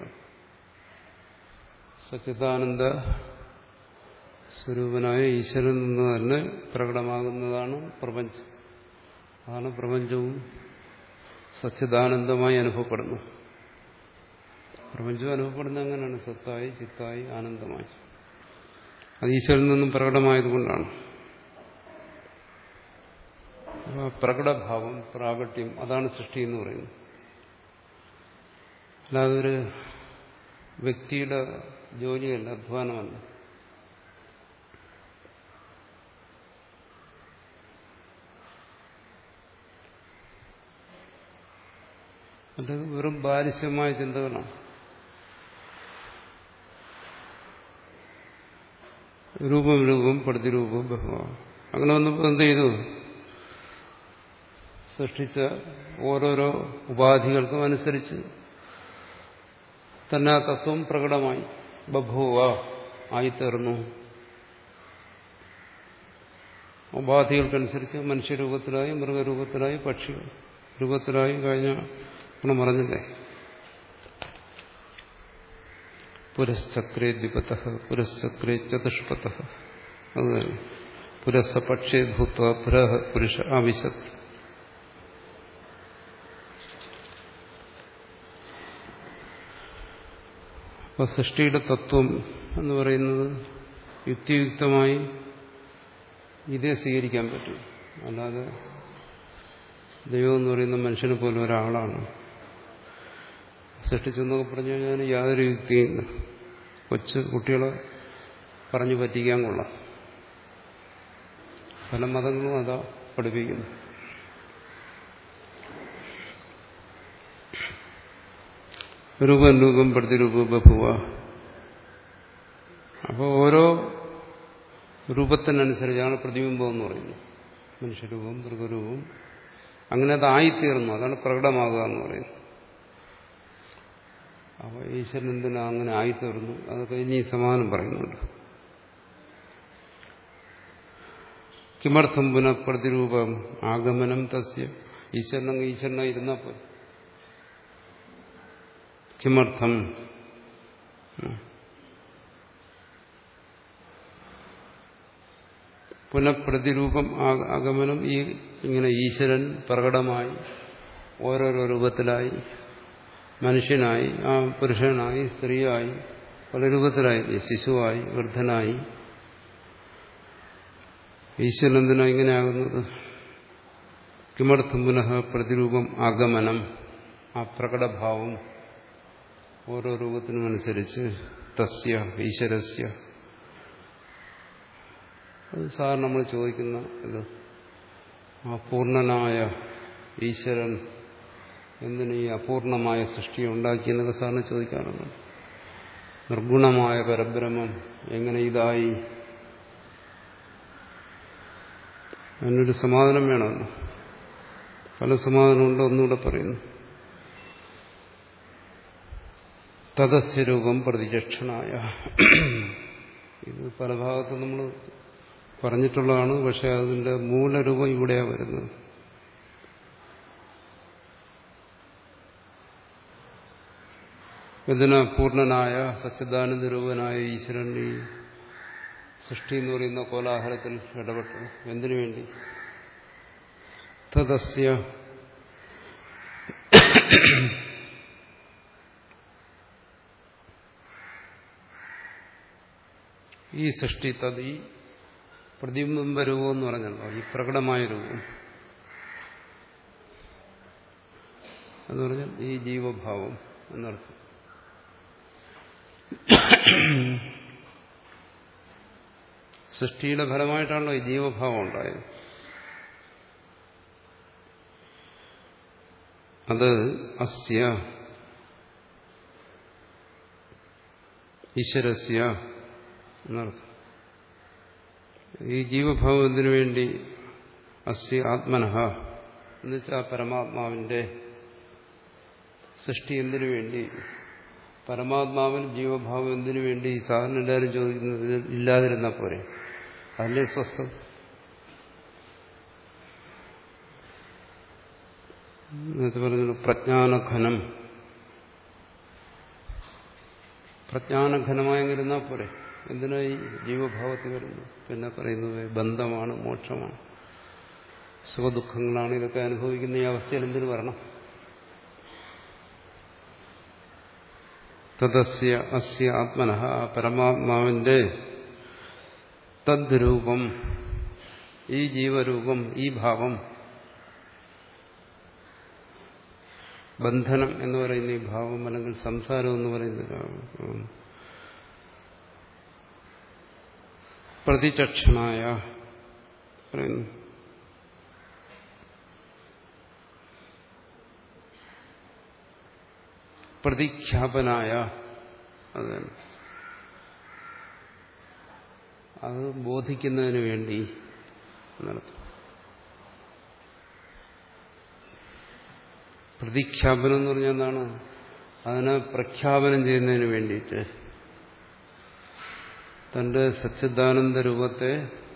സച്ചിദാനന്ദ സ്വരൂപനായ ഈശ്വരൻ നിന്ന് തന്നെ പ്രകടമാകുന്നതാണ് പ്രപഞ്ചം. അതാണ് പ്രപഞ്ചവും സച്ചിദാനന്ദമായി അനുഭവപ്പെടുന്നു. പ്രപഞ്ചം അനുഭവപ്പെടുന്നത് അങ്ങനെയാണ്, സത്തായി ചിത്തായി ആനന്ദമായി. അത് ഈശ്വരനിൽ നിന്നും പ്രകടമായതുകൊണ്ടാണ്. പ്രകടഭാവം, പ്രാകട്യം, അതാണ് സൃഷ്ടി എന്ന് പറയുന്നത്. അല്ലാതെ ഒരു വ്യക്തിയുടെ ജോലിയല്ല, അധ്വാനമല്ല. അത് വെറും ബാലിശ്യമായ ചിന്തകളാണ്. രൂപം രൂപം പ്രതിരൂപം ബഹുവാണ്. അങ്ങനെ വന്നപ്പോൾ എന്ത് ചെയ്തു? സൃഷ്ടിച്ച ഓരോരോ ഉപാധികൾക്കും അനുസരിച്ച് തന്നെ ആ തത്വം പ്രകടമായി, ബഭൂവ ആയിത്തീർന്നു. ഉപാധികൾക്കനുസരിച്ച് മനുഷ്യരൂപത്തിലായി, മൃഗരൂപത്തിലായി, പക്ഷി രൂപത്തിലായി. കഴിഞ്ഞ നമ്മൾ പറഞ്ഞില്ലേ, പുരശ്ചക്രേ ദ്വിപത പുരശ്ചക്രേ ചതുഷ്പത. അത് പുരസ പക്ഷേ ഭൂത്വ പുരഃ പുരുഷ ആവിശത്. അപ്പൊ സൃഷ്ടിയുടെ തത്വം എന്ന് പറയുന്നത് യുക്തിയുക്തമായി ഇതേ സ്വീകരിക്കാൻ പറ്റും. അല്ലാതെ ദൈവം എന്ന് പറയുന്ന മനുഷ്യനെ പോലെ ഒരാളാണ് സൃഷ്ടിച്ചെന്നൊക്കെ പറഞ്ഞു കഴിഞ്ഞാൽ യാതൊരു യുക്തിയില്ല. കൊച്ചു കുട്ടികളെ പറഞ്ഞു പറ്റിക്കാൻ കൊള്ളാം. പല മതങ്ങളും അതാ പഠിപ്പിക്കുന്നു. രൂപം രൂപം പ്രതിരൂപ ബഭുവ. അപ്പോൾ ഓരോ രൂപത്തിനനുസരിച്ചാണ് പ്രതിബിംബം എന്ന് പറയുന്നത്. മനുഷ്യരൂപം, മൃഗരൂപം, അങ്ങനെ അതായിത്തീർന്നു. അതാണ് പ്രകടമാകുക എന്ന് പറയുന്നത്. അപ്പോൾ ഈശ്വരൻ എന്തിനാ അങ്ങനെ ആയിത്തീർന്നു? അതൊക്കെ ഇനി സമാനം പറയുന്നുണ്ട്. കിമർത്ഥം പുനഃ പ്രതിരൂപം ആഗമനം തസ്യ. ഈശ്വരനങ്ങ് ഈശ്വരനായി ഇരുന്നപ്പോൾ കിമർത്ഥം പുനഃപ്രതിരൂപം ആഗമനം. ഈ ഇങ്ങനെ ഈശ്വരൻ പ്രകടമായി ഓരോരോ രൂപത്തിലായി, മനുഷ്യനായി, ആ പുരുഷനായി, സ്ത്രീയായി, പല രൂപത്തിലായി, ശിശുവായി, വൃദ്ധനായി, ഈശ്വരൻ എന്തിനാ ഇങ്ങനെയാകുന്നത്? കിമർത്ഥം പുനഃ പ്രതിരൂപം ആഗമനം, ആ പ്രകടഭാവം ഓരോ രൂപത്തിനുമനുസരിച്ച് തസ്യ ഈശ്വരസ്യ. അത് സാധാരണ നമ്മൾ ചോദിക്കുന്ന ഇത്, ആ പൂർണ്ണനായ ഈശ്വരൻ എന്തിന് ഈ അപൂർണമായ സൃഷ്ടിയെ ഉണ്ടാക്കിയെന്നൊക്കെ സാറിന് ചോദിക്കാറുണ്ട്. നിർഗുണമായ പരബ്രഹ്മം എങ്ങനെ ഇതായി? അതിനൊരു സമാധാനം വേണമല്ലോ. പല സമാധാനമുണ്ട്. ഒന്നുകൂടെ പറയുന്നു. തദസ്യ രൂപം പ്രതിചക്ഷണായ. ഇത് പല ഭാഗത്തും നമ്മൾ പറഞ്ഞിട്ടുള്ളതാണ്. പക്ഷെ അതിന്റെ മൂലരൂപം ഇവിടെയാണ് വരുന്നത്. ഇതിന് പൂർണ്ണനായ സച്ചിദാനന്ദ രൂപനായ ഈശ്വരൻ ഈ സൃഷ്ടി എന്ന് പറയുന്ന കോലാഹലത്തിൽ ഇടപെട്ടു. എന്തിനു വേണ്ടി? തദസ്യ ഈ സൃഷ്ടി, തത് ഈ പ്രതിബിംബ രൂപം എന്ന് പറഞ്ഞല്ലോ, ഈ പ്രകടമായ രൂപം എന്ന് പറഞ്ഞാൽ ഈ ജീവഭാവം എന്നർത്ഥം. സൃഷ്ടിയുടെ ഫലമായിട്ടാണല്ലോ ഈ ജീവഭാവം ഉണ്ടായത്. അത് അസ്യ ഈശ്വരസ്യ എന്നർത്ഥം. ഈ ജീവഭാവം എന്തിനു വേണ്ടി? അസ്യ ആത്മനഃ എന്നുവെച്ചാൽ പരമാത്മാവിന്റെ സൃഷ്ടി എന്തിനു വേണ്ടി? പരമാത്മാവിൽ ജീവഭാവം എന്തിനു വേണ്ടി? സാധാരണ എല്ലാവരും ചോദിക്കുന്നത് ഇല്ലാതിരുന്ന പോരെ, അതല്ലേ സ്വസ്ഥം. നേരത്തെ പറഞ്ഞു പ്രജ്ഞാനഘനം, പ്രജ്ഞാനഘനമായിരുന്നാൽ പോരെ. എന്തിനാ ഈ ജീവഭാവത്തിൽ വരുന്നു? പിന്നെ പറയുന്നത് ബന്ധമാണ്, മോക്ഷമാണ്, സുഖദുഃഖങ്ങളാണ്. ഇതൊക്കെ അനുഭവിക്കുന്ന ഈ അവസ്ഥയിൽ എന്തിനു വരണം? തദസ്യ അസ്യ ആത്മനഃ, പരമാത്മാവിന്റെ തദ്രൂപം, ഈ ജീവരൂപം, ഈ ഭാവം, ബന്ധനം എന്ന് പറയുന്ന ഈ ഭാവം, അല്ലെങ്കിൽ സംസാരം എന്ന് പറയുന്ന പ്രതിചക്ഷണായ പറയുന്നു. പ്രതിഖ്യാപനായ, അത് അത് ബോധിക്കുന്നതിന് വേണ്ടി എന്നർത്ഥം. പ്രതിഖ്യാപനം എന്ന് പറഞ്ഞാൽ എന്താണ്? അതിനെ പ്രഖ്യാപനം ചെയ്യുന്നതിന് വേണ്ടിയിട്ട്, തന്റെ സച്ചിദാനന്ദ രൂപത്തെ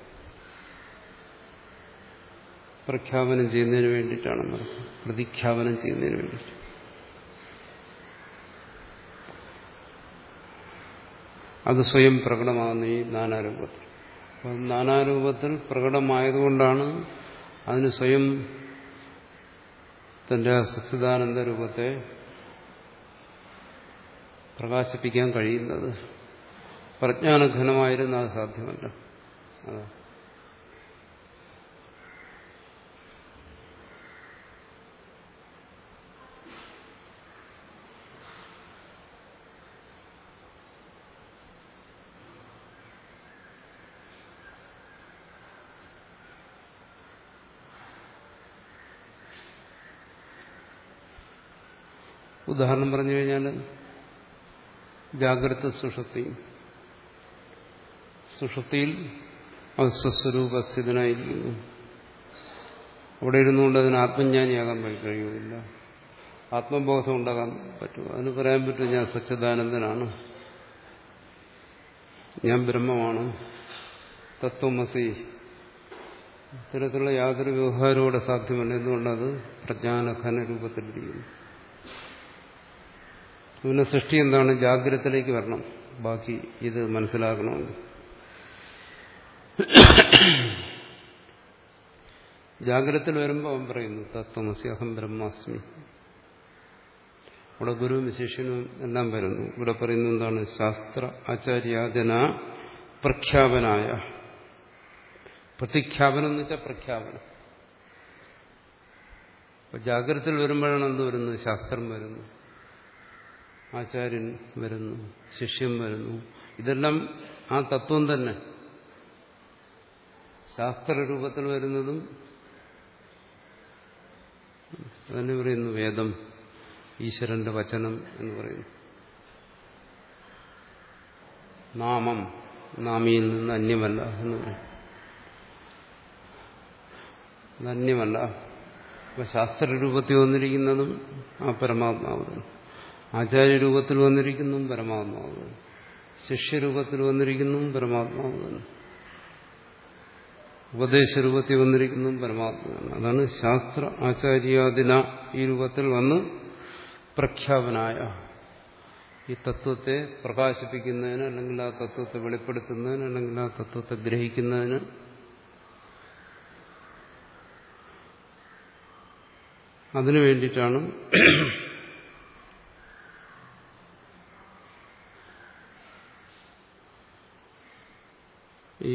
പ്രഖ്യാപനം ചെയ്യുന്നതിന് വേണ്ടിയിട്ടാണ്. പ്രതിഖ്യാപനം ചെയ്യുന്നതിന് വേണ്ടിയിട്ട്. അത് സ്വയം പ്രകടമാകുന്ന ഈ നാനാരൂപത്തിൽ. അപ്പം നാനാരൂപത്തിൽ പ്രകടമായതുകൊണ്ടാണ് അതിന് സ്വയം തന്റെ സച്ചിദാനന്ദ രൂപത്തെ പ്രകാശിപ്പിക്കാൻ കഴിയുന്നത്. പ്രജ്ഞാനഘനമായിരുന്ന അത് സാധ്യമല്ല. അതാ ഉദാഹരണം പറഞ്ഞു കഴിഞ്ഞാൽ ജാഗ്രത സുഷുപ്തി. സുഷുപ്തിയിൽ അത് സ്വസ്വരൂപസ്ഥിതനായിരിക്കുന്നു. അവിടെ ഇരുന്നുകൊണ്ട് അതിന് ആത്മജ്ഞാനിയാകാൻ കഴിയുമില്ല. ആത്മബോധം ഉണ്ടാകാൻ പറ്റും. അതിന് പറയാൻ പറ്റും, ഞാൻ സച്ചിദാനന്ദനാണ്, ഞാൻ ബ്രഹ്മമാണ്, തത്വമസി. ഇത്തരത്തിലുള്ള യാതൊരു വ്യവഹാരവും സാധ്യമല്ല. എന്തുകൊണ്ടത് പ്രജ്ഞാനഘന രൂപത്തിലിരിക്കുന്നു. പിന്നെ സൃഷ്ടി എന്താണ്? ജാഗ്രതത്തിലേക്ക് വരണം. ബാക്കി ഇത് മനസ്സിലാക്കണമെങ്കിൽ ജാഗ്രതത്തിൽ വരുമ്പോൾ അവൻ പറയുന്നു തത്വമസി അഹം ബ്രഹ്മാസ്മി. ഇവിടെ ഗുരുവും ശിഷ്യനും എല്ലാം വരുന്നു. ഇവിടെ പറയുന്നു എന്താണ്? ശാസ്ത്ര ആചാര്യാദന പ്രഖ്യാപനായ പ്രതിഖ്യാപനം എന്ന് വെച്ചാൽ പ്രഖ്യാപനം. അപ്പൊ ജാഗ്രതയിൽ വരുമ്പോഴാണ് എന്ത് വരുന്നത്? ശാസ്ത്രം വരുന്നു, ആചാര്യൻ വരുന്നു, ശിഷ്യം വരുന്നു. ഇതെല്ലാം ആ തത്വം തന്നെ. ശാസ്ത്രരൂപത്തിൽ വരുന്നതും അതന്നെ പറയുന്നു വേദം, ഈശ്വരന്റെ വചനം എന്ന് പറയുന്നു. നാമം നാമിയിൽ നിന്ന് അന്യമല്ല എന്ന് പറയും. അന്യമല്ല. അപ്പൊ ശാസ്ത്രരൂപത്തിൽ വന്നിരിക്കുന്നതും ആ പരമാത്മാവ് തന്നെ. ആചാര്യരൂപത്തിൽ വന്നിരിക്കുന്നതും പരമാത്മാവ് തന്നെ. ശിഷ്യരൂപത്തിൽ വന്നിരിക്കുന്നതും പരമാത്മാവ് തന്നെ. ഉപദേശരൂപത്തിൽ വന്നിരിക്കുന്നതും പരമാത്മാവ് തന്നെ. അതാണ് ശാസ്ത്ര ആചാര്യാദിന ഈ രൂപത്തിൽ വന്ന് പ്രഖ്യാപനായ ഈ തത്വത്തെ പ്രകാശിപ്പിക്കുന്നതിന്, അല്ലെങ്കിൽ ആ തത്വത്തെ വെളിപ്പെടുത്തുന്നതിന്, അല്ലെങ്കിൽ ആ തത്വത്തെ ഗ്രഹിക്കുന്നതിന് അതിനു വേണ്ടിയിട്ടാണ് ഈ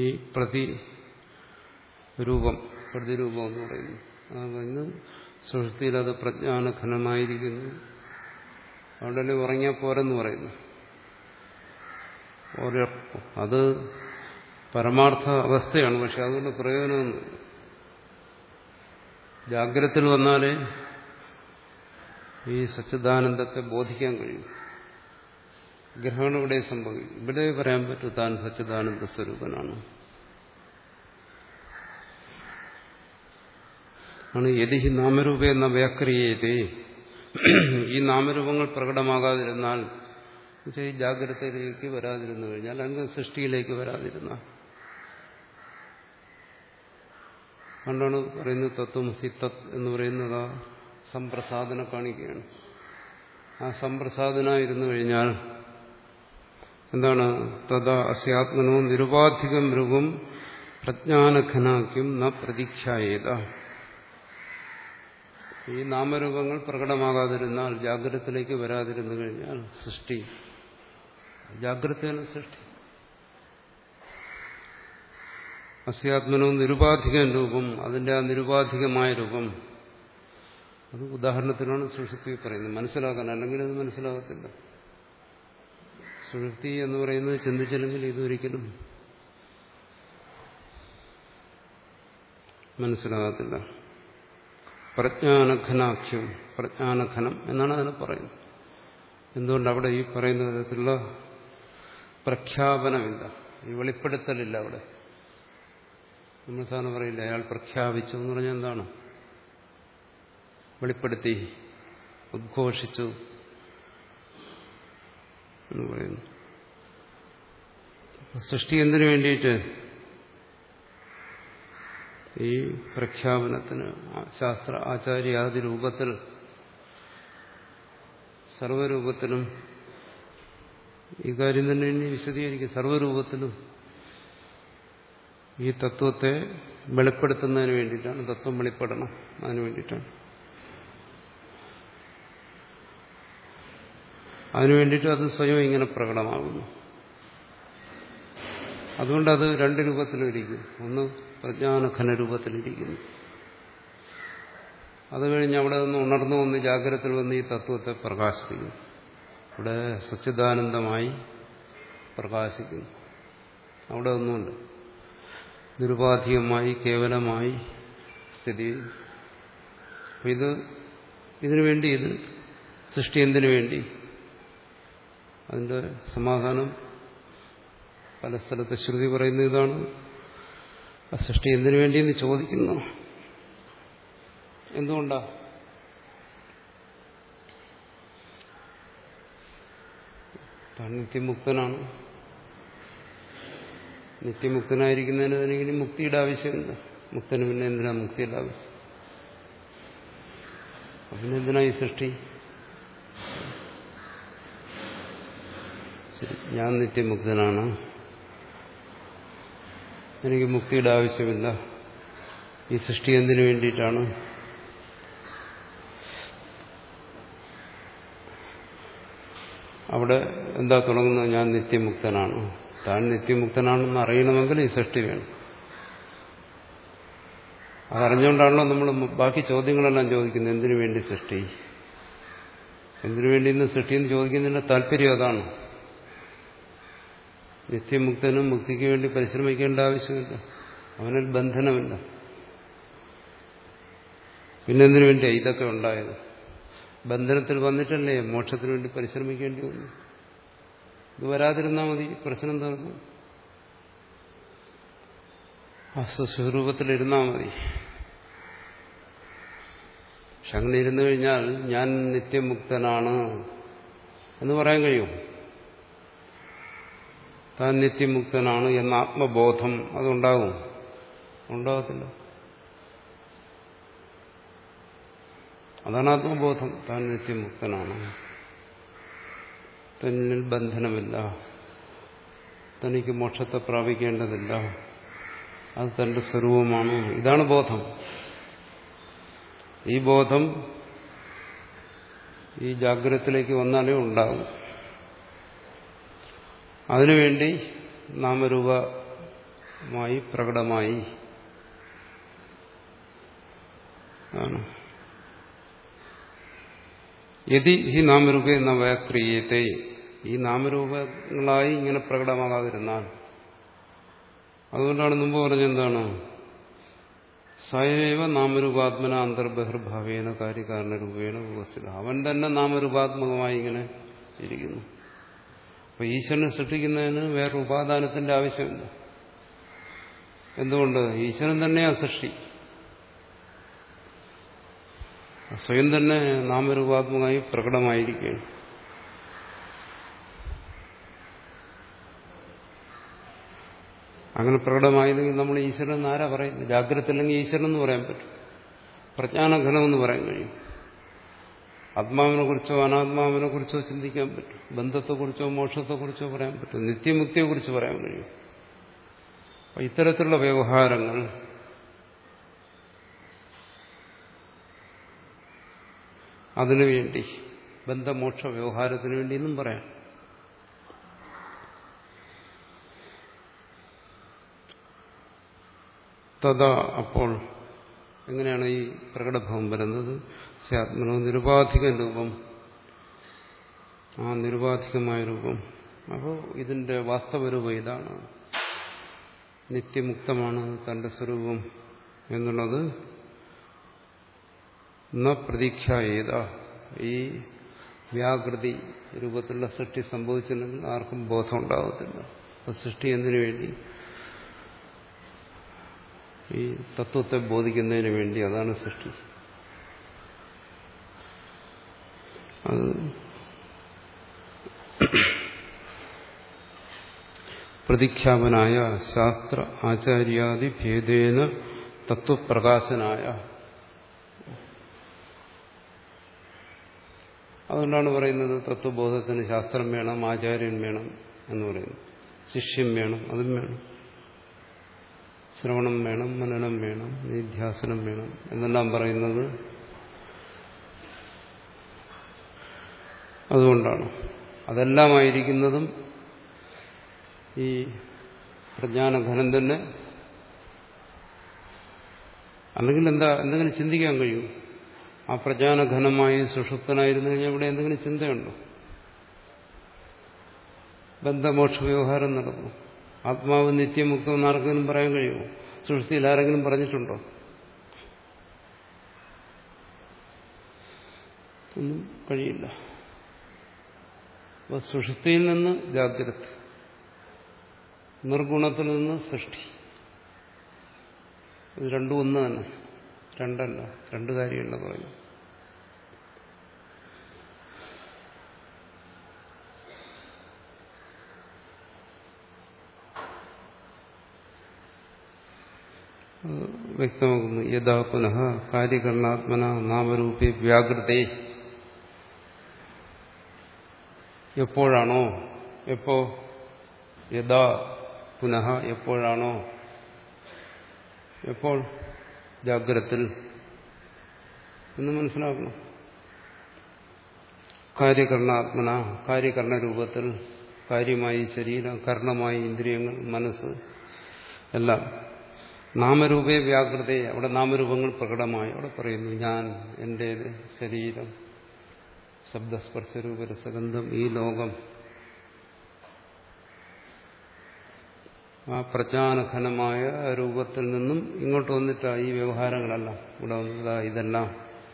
പ്രതിരൂപം പ്രതിരൂപം എന്ന് പറയുന്നു. അന്ന് സുഷുപ്തിയിൽ അത് പ്രജ്ഞാനഘനമായിരിക്കുന്നു. അവിടെ ഉറങ്ങിയാൽ പോരെന്ന് പറയുന്നു. അത് പരമാർത്ഥ അവസ്ഥയാണ്. പക്ഷെ അതുകൊണ്ട് പ്രയോജനമൊന്നും. ജാഗ്രതത്തിൽ വന്നാലേ ഈ സച്ചിദാനന്ദത്തെ ബോധിക്കാൻ കഴിയും. ഗ്രഹണം ഇവിടെ സംഭവിക്കും. ഇവിടെ പറയാൻ പറ്റൂ താൻ സച്ചിദാനന്ദ സ്വരൂപനാണ്. ആണ് യതി നാമരൂപേ ന വ്യാക്രിയേതേ. ഈ നാമരൂപങ്ങൾ പ്രകടമാകാതിരുന്നാൽ, ഈ ജാഗ്രതയിലേക്ക് വരാതിരുന്നു കഴിഞ്ഞാൽ, അല്ലെങ്കിൽ സൃഷ്ടിയിലേക്ക് വരാതിരുന്നാൽ, അതുകൊണ്ടാണ് പറയുന്നത് തത്വമസി തത് എന്ന് പറയുന്നത് ആ സംപ്രസാദന കാണിക്കുകയാണ്. ആ സംപ്രസാദനായിരുന്നു കഴിഞ്ഞാൽ എന്താണ്? തഥാ അസ്യാത്മനോ നിരുപാധികം മൃഗം പ്രജ്ഞാനഘനാക്യം ന പ്രതീക്ഷായേത. ഈ നാമരൂപങ്ങൾ പ്രകടമാകാതിരുന്നാൽ, ജാഗ്രതത്തിലേക്ക് വരാതിരുന്നു കഴിഞ്ഞാൽ സൃഷ്ടി, ജാഗ്രതയാണ് സൃഷ്ടി. അസ്യാത്മനോ നിരുപാധികം രൂപം, അതിന്റെ ആ നിരുപാധികമായ രൂപം, അത് ഉദാഹരണത്തിനാണ് സുഷുപ്തി പറയുന്നത്. മനസ്സിലാക്കാൻ, അല്ലെങ്കിൽ അത് മനസ്സിലാകത്തില്ല. സുഷുപ്തി എന്ന് പറയുന്നത് ചിന്തിച്ചില്ലെങ്കിൽ ഇതൊരിക്കലും മനസ്സിലാകത്തില്ല. പ്രജ്ഞാനഘനാഖ്യം, പ്രജ്ഞാനഘനം എന്നാണ് അതിനെ പറയുന്നത്. എന്തുകൊണ്ട് അവിടെ ഈ പറയുന്ന വിധത്തിലുള്ള പ്രഖ്യാപനമില്ല, ഈ വെളിപ്പെടുത്തലില്ല അവിടെ. നമ്മൾ സാധാരണ പറയില്ല അയാൾ പ്രഖ്യാപിച്ചു എന്ന് പറഞ്ഞാൽ എന്താണ്? വെളിപ്പെടുത്തി, ഉദ്ഘോഷിച്ചു എന്ന് പറയുന്നു. സൃഷ്ടി എന്തിനു വേണ്ടിയിട്ട്? ഈ പ്രഖ്യാപനത്തിന്. ശാസ്ത്ര ആചാര്യാദി രൂപത്തിൽ സർവരൂപത്തിലും ഈ കാര്യം തന്നെ ഇനി വിശദീകരിക്കും. സർവരൂപത്തിലും ഈ തത്വത്തെ വെളിപ്പെടുത്തുന്നതിന് വേണ്ടിയിട്ടാണ്. തത്വം വെളിപ്പെടണം, അതിനു വേണ്ടിയിട്ടാണ്. അതിനു വേണ്ടിയിട്ട് അത് സ്വയം ഇങ്ങനെ പ്രകടമാകുന്നു. അതുകൊണ്ട് അത് രണ്ട് രൂപത്തിലും ഇരിക്കും. ഒന്ന് പ്രജ്ഞാനഘന രൂപത്തിലിരിക്കുന്നു. അത് കഴിഞ്ഞ് അവിടെ നിന്ന് ഉണർന്നു വന്ന് ജാഗ്രതയിൽ വന്ന് ഈ തത്വത്തെ പ്രകാശിപ്പിക്കുന്നു. ഇവിടെ സച്ചിദാനന്ദമായി പ്രകാശിക്കുന്നു. അവിടെ ഒന്നുമുണ്ട്, നിരുപാധികമായി കേവലമായി സ്ഥിതി. ഇത് ഇതിനു വേണ്ടി, ഇത് സൃഷ്ടി എന്തിനു വേണ്ടി? അതിന്റെ സമാധാനം പല സ്ഥലത്ത് ശ്രുതി പറയുന്ന ഇതാണ്. ആ സൃഷ്ടി എന്തിനു വേണ്ടിയെന്ന് ചോദിക്കുന്നു. എന്തുകൊണ്ടാ? താൻ നിത്യമുക്തനാണ്. നിത്യമുക്തനായിരിക്കുന്നതിന് തനിക്കിനി മുക്തിയുടെ ആവശ്യമില്ല. മുക്തന് പിന്നെ എന്തിനാ മുക്തിയുടെ ആവശ്യം? പിന്നെ എന്തിനാ ഈ സൃഷ്ടി? ശരി, ഞാൻ നിത്യമുക്തനാണ്, എനിക്ക് മുക്തിയുടെ ആവശ്യമില്ല. ഈ സൃഷ്ടി എന്തിനു വേണ്ടിയിട്ടാണ്? അവിടെ എന്താ തുടങ്ങുന്നത്? ഞാൻ നിത്യമുക്തനാണ്. താൻ നിത്യമുക്തനാണെന്ന് അറിയണമെങ്കിൽ ഈ സൃഷ്ടി വേണം. അതറിഞ്ഞുകൊണ്ടാണല്ലോ നമ്മൾ ബാക്കി ചോദ്യങ്ങളെല്ലാം ചോദിക്കുന്നത്. എന്തിനു വേണ്ടി സൃഷ്ടി, എന്തിനു വേണ്ടി ഇന്ന് സൃഷ്ടിയെന്ന് ചോദിക്കുന്നതിന്റെ താല്പര്യം അതാണ്. നിത്യമുക്തനും മുക്തിക്ക് വേണ്ടി പരിശ്രമിക്കേണ്ട ആവശ്യമില്ല, അവനിൽ ബന്ധനമില്ല. പിന്നെന്തിനു വേണ്ടിയാണ് ഇതൊക്കെ ഉണ്ടായത്? ബന്ധനത്തിൽ വന്നിട്ടല്ലേ മോക്ഷത്തിന് വേണ്ടി പരിശ്രമിക്കേണ്ടി വന്നു. ഇത് വരാതിരുന്നാൽ മതി, പ്രശ്നം തീർന്നു. ആ സ്വസ്വരൂപത്തിലിരുന്നാൽ മതി. പക്ഷെ അങ്ങനെ ഇരുന്നു കഴിഞ്ഞാൽ ഞാൻ നിത്യമുക്തനാണ് എന്ന് പറയാൻ കഴിയും. താൻ നിത്യമുക്തനാണ് എന്ന ആത്മബോധം അതുണ്ടാകും? ഉണ്ടാകത്തില്ല. അതാണ് ആത്മബോധം. താൻ നിത്യമുക്തനാണ്, തന്നിൽ ബന്ധനമില്ല, തനിക്ക് മോക്ഷത്തെ പ്രാപിക്കേണ്ടതില്ല, അത് തന്റെ സ്വരൂപമാണ്. ഇതാണ് ബോധം. ഈ ബോധം ഈ ജാഗ്രതത്തിലേക്ക് വന്നാലേ ഉണ്ടാകും. അതിനുവേണ്ടി നാമരൂപമായി പ്രകടമായി ആണ്. യതി ഈ നാമരൂപ എന്ന വ്യാക്രിയത്തെ, ഈ നാമരൂപങ്ങളായി ഇങ്ങനെ പ്രകടമാകാതിരുന്നാൽ, അതുകൊണ്ടാണ് മുമ്പ് പറഞ്ഞെന്താണ്, സ്വയമേവ നാമരൂപാത്മന അന്തർബഹിർഭാവേന കാര്യകാരണരൂപേണ ഉപസ്ഥിത. അവൻ തന്നെ നാമരൂപാത്മകമായി ഇങ്ങനെ ഇരിക്കുന്നു. അപ്പൊ ഈശ്വരനെ സൃഷ്ടിക്കുന്നതിന് വേറൊരു ഉപാദാനത്തിന്റെ ആവശ്യമില്ല. എന്തുകൊണ്ട്? ഈശ്വരൻ തന്നെയാ സൃഷ്ടി. സ്വയം തന്നെ നാമരൂപാത്മകമായി പ്രകടമായിരിക്കുകയാണ്. അങ്ങനെ പ്രകടമായില്ലെങ്കിൽ നമ്മൾ ഈശ്വരൻ ആരാ പറയുന്നത്? ജാഗ്രത അല്ലെങ്കിൽ ഈശ്വരൻ എന്ന് പറയാൻ പറ്റും, പ്രജ്ഞാനഘനമെന്ന് പറയാൻ കഴിയും. ആത്മാവിനെ കുറിച്ചോ അനാത്മാവിനെ കുറിച്ചോ ചിന്തിക്കാൻ പറ്റും, ബന്ധത്തെക്കുറിച്ചോ മോക്ഷത്തെക്കുറിച്ചോ പറയാൻ പറ്റും, നിത്യമുക്തിയെക്കുറിച്ച് പറയാൻ കഴിയും. അപ്പൊ ഇത്തരത്തിലുള്ള വ്യവഹാരങ്ങൾ അതിനുവേണ്ടി, ബന്ധമോക്ഷ വ്യവഹാരത്തിന് വേണ്ടി എന്നും പറയാം. തഥാ അപ്പോൾ എങ്ങനെയാണ് ഈ പ്രകടഭാവം വരുന്നത്? സ്യാത്മനോ നിരുപാധിക രൂപം, ആ നിരുപാധികമായ രൂപം. അപ്പോൾ ഇതിന്റെ വാസ്തവരൂപം ഇതാണ്, നിത്യമുക്തമാണ് തന്റെ സ്വരൂപം എന്നുള്ളത്. ന പ്രതീക്ഷയേത, ഈ വ്യാകൃതി രൂപത്തിലുള്ള സൃഷ്ടി സംഭവിച്ചില്ലെങ്കിൽ ആർക്കും ബോധം ഉണ്ടാകത്തില്ല. അപ്പൊ സൃഷ്ടി എന്തിനു വേണ്ടി? ഈ തത്വത്തെ ബോധിക്കുന്നതിന് വേണ്ടി. അതാണ് സൃഷ്ടി. അത് പ്രതിഖ്യാപനായ ശാസ്ത്ര ആചാര്യാദി ഭേദേന തത്വപ്രകാശനായ. അതുകൊണ്ടാണ് പറയുന്നത് തത്വബോധത്തിന് ശാസ്ത്രം വേണം, ആചാര്യൻ വേണം എന്ന് പറയുന്നു. ശിഷ്യം വേണം, അതും വേണം. ശ്രവണം വേണം, മനനം വേണം, നിധ്യാസനം വേണം എന്നെല്ലാം പറയുന്നത് അതുകൊണ്ടാണ്. അതെല്ലാമായിരിക്കുന്നതും ഈ പ്രജ്ഞാനഘനം തന്നെ. അല്ലെങ്കിൽ എന്താ എന്തെങ്കിലും ചിന്തിക്കാൻ കഴിയും? ആ പ്രജ്ഞാനഘനമായി സുഷുപ്തനായിരുന്നു കഴിഞ്ഞാൽ ഇവിടെ എന്തെങ്കിലും ചിന്തയുണ്ടോ? ബന്ധമോക്ഷ വ്യവഹാരം നടന്നു. ആത്മാവ് നിത്യമുക്തം എന്ന് ആർക്കെങ്കിലും പറയാൻ കഴിയുമോ? സുഷുപ്തിയിൽ ആരെങ്കിലും പറഞ്ഞിട്ടുണ്ടോ? ഒന്നും കഴിയില്ല. അപ്പൊ സുഷുപ്തിയിൽ നിന്ന് ജാഗ്രത, നിർഗുണത്തിൽ നിന്ന് സൃഷ്ടി, ഇത് രണ്ടും ഒന്ന് തന്നെ, രണ്ടല്ല, രണ്ട് കാര്യമല്ല പറയുന്നു. വ്യക്തമാക്കുന്നു. യഥാ പുനഃ കാര്യകരണാത്മന നാമരൂപേ വ്യാകൃതേ, എപ്പോഴാണോ, എപ്പോ, യഥാ പുനഃ എപ്പോഴാണോ, എപ്പോൾ? ജാഗ്രത്തിൽ എന്ന് മനസ്സിലാക്കണം. കാര്യകരണാത്മന, കാര്യകരണരൂപത്തിൽ, കാര്യമായി ശരീരം, കർണമായി ഇന്ദ്രിയങ്ങൾ, മനസ്സ് എല്ലാം നാമരൂപേ വ്യാകൃതേ, അവിടെ നാമരൂപങ്ങൾ പ്രകടമായി അവിടെ പറയുന്നു. ഞാൻ, എന്റേത്, ശരീരം, ശബ്ദസ്പർശരൂപ രസഗന്ധം, ഈ ലോകം, ആ പ്രജ്ഞാനഘനമായ രൂപത്തിൽ നിന്നും ഇങ്ങോട്ട് വന്നിട്ടാ ഈ വ്യവഹാരങ്ങളെല്ലാം ഇവിടെ വന്നതാ. ഇതെല്ലാം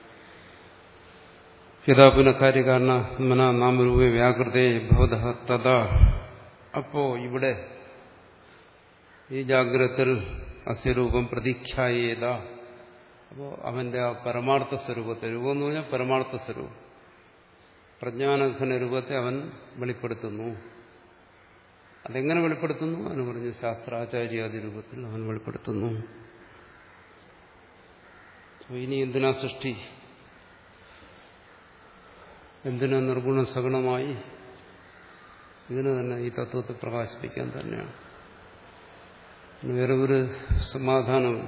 യഥാ പുനഃകാര്യകാരണ മന നാമരൂപേ വ്യാകൃതേ ഭവതഃ തഥാ. അപ്പോ ഇവിടെ ഈ ജാഗ്രത്തിൽ അസ്യരൂപം പ്രതീക്ഷായേത, അപ്പോൾ അവന്റെ ആ പരമാർത്ഥ സ്വരൂപത്തെ, രൂപം എന്ന് പറഞ്ഞാൽ പരമാർത്ഥ സ്വരൂപം, പ്രജ്ഞാനഘന രൂപത്തെ അവൻ വെളിപ്പെടുത്തുന്നു. അതെങ്ങനെ വെളിപ്പെടുത്തുന്നു? അവന് പറഞ്ഞു ശാസ്ത്രാചാര്യാദി രൂപത്തിൽ അവൻ വെളിപ്പെടുത്തുന്നു. ഇനി എന്തിനാ സൃഷ്ടി, എന്തിനാ നിർഗുണ സഗുണമായി? ഇതിന് തന്നെ ഈ തത്വത്തെ പ്രകാശിപ്പിക്കാൻ തന്നെയാണ്. വേറെ ഒരു സമാധാനമില്ല.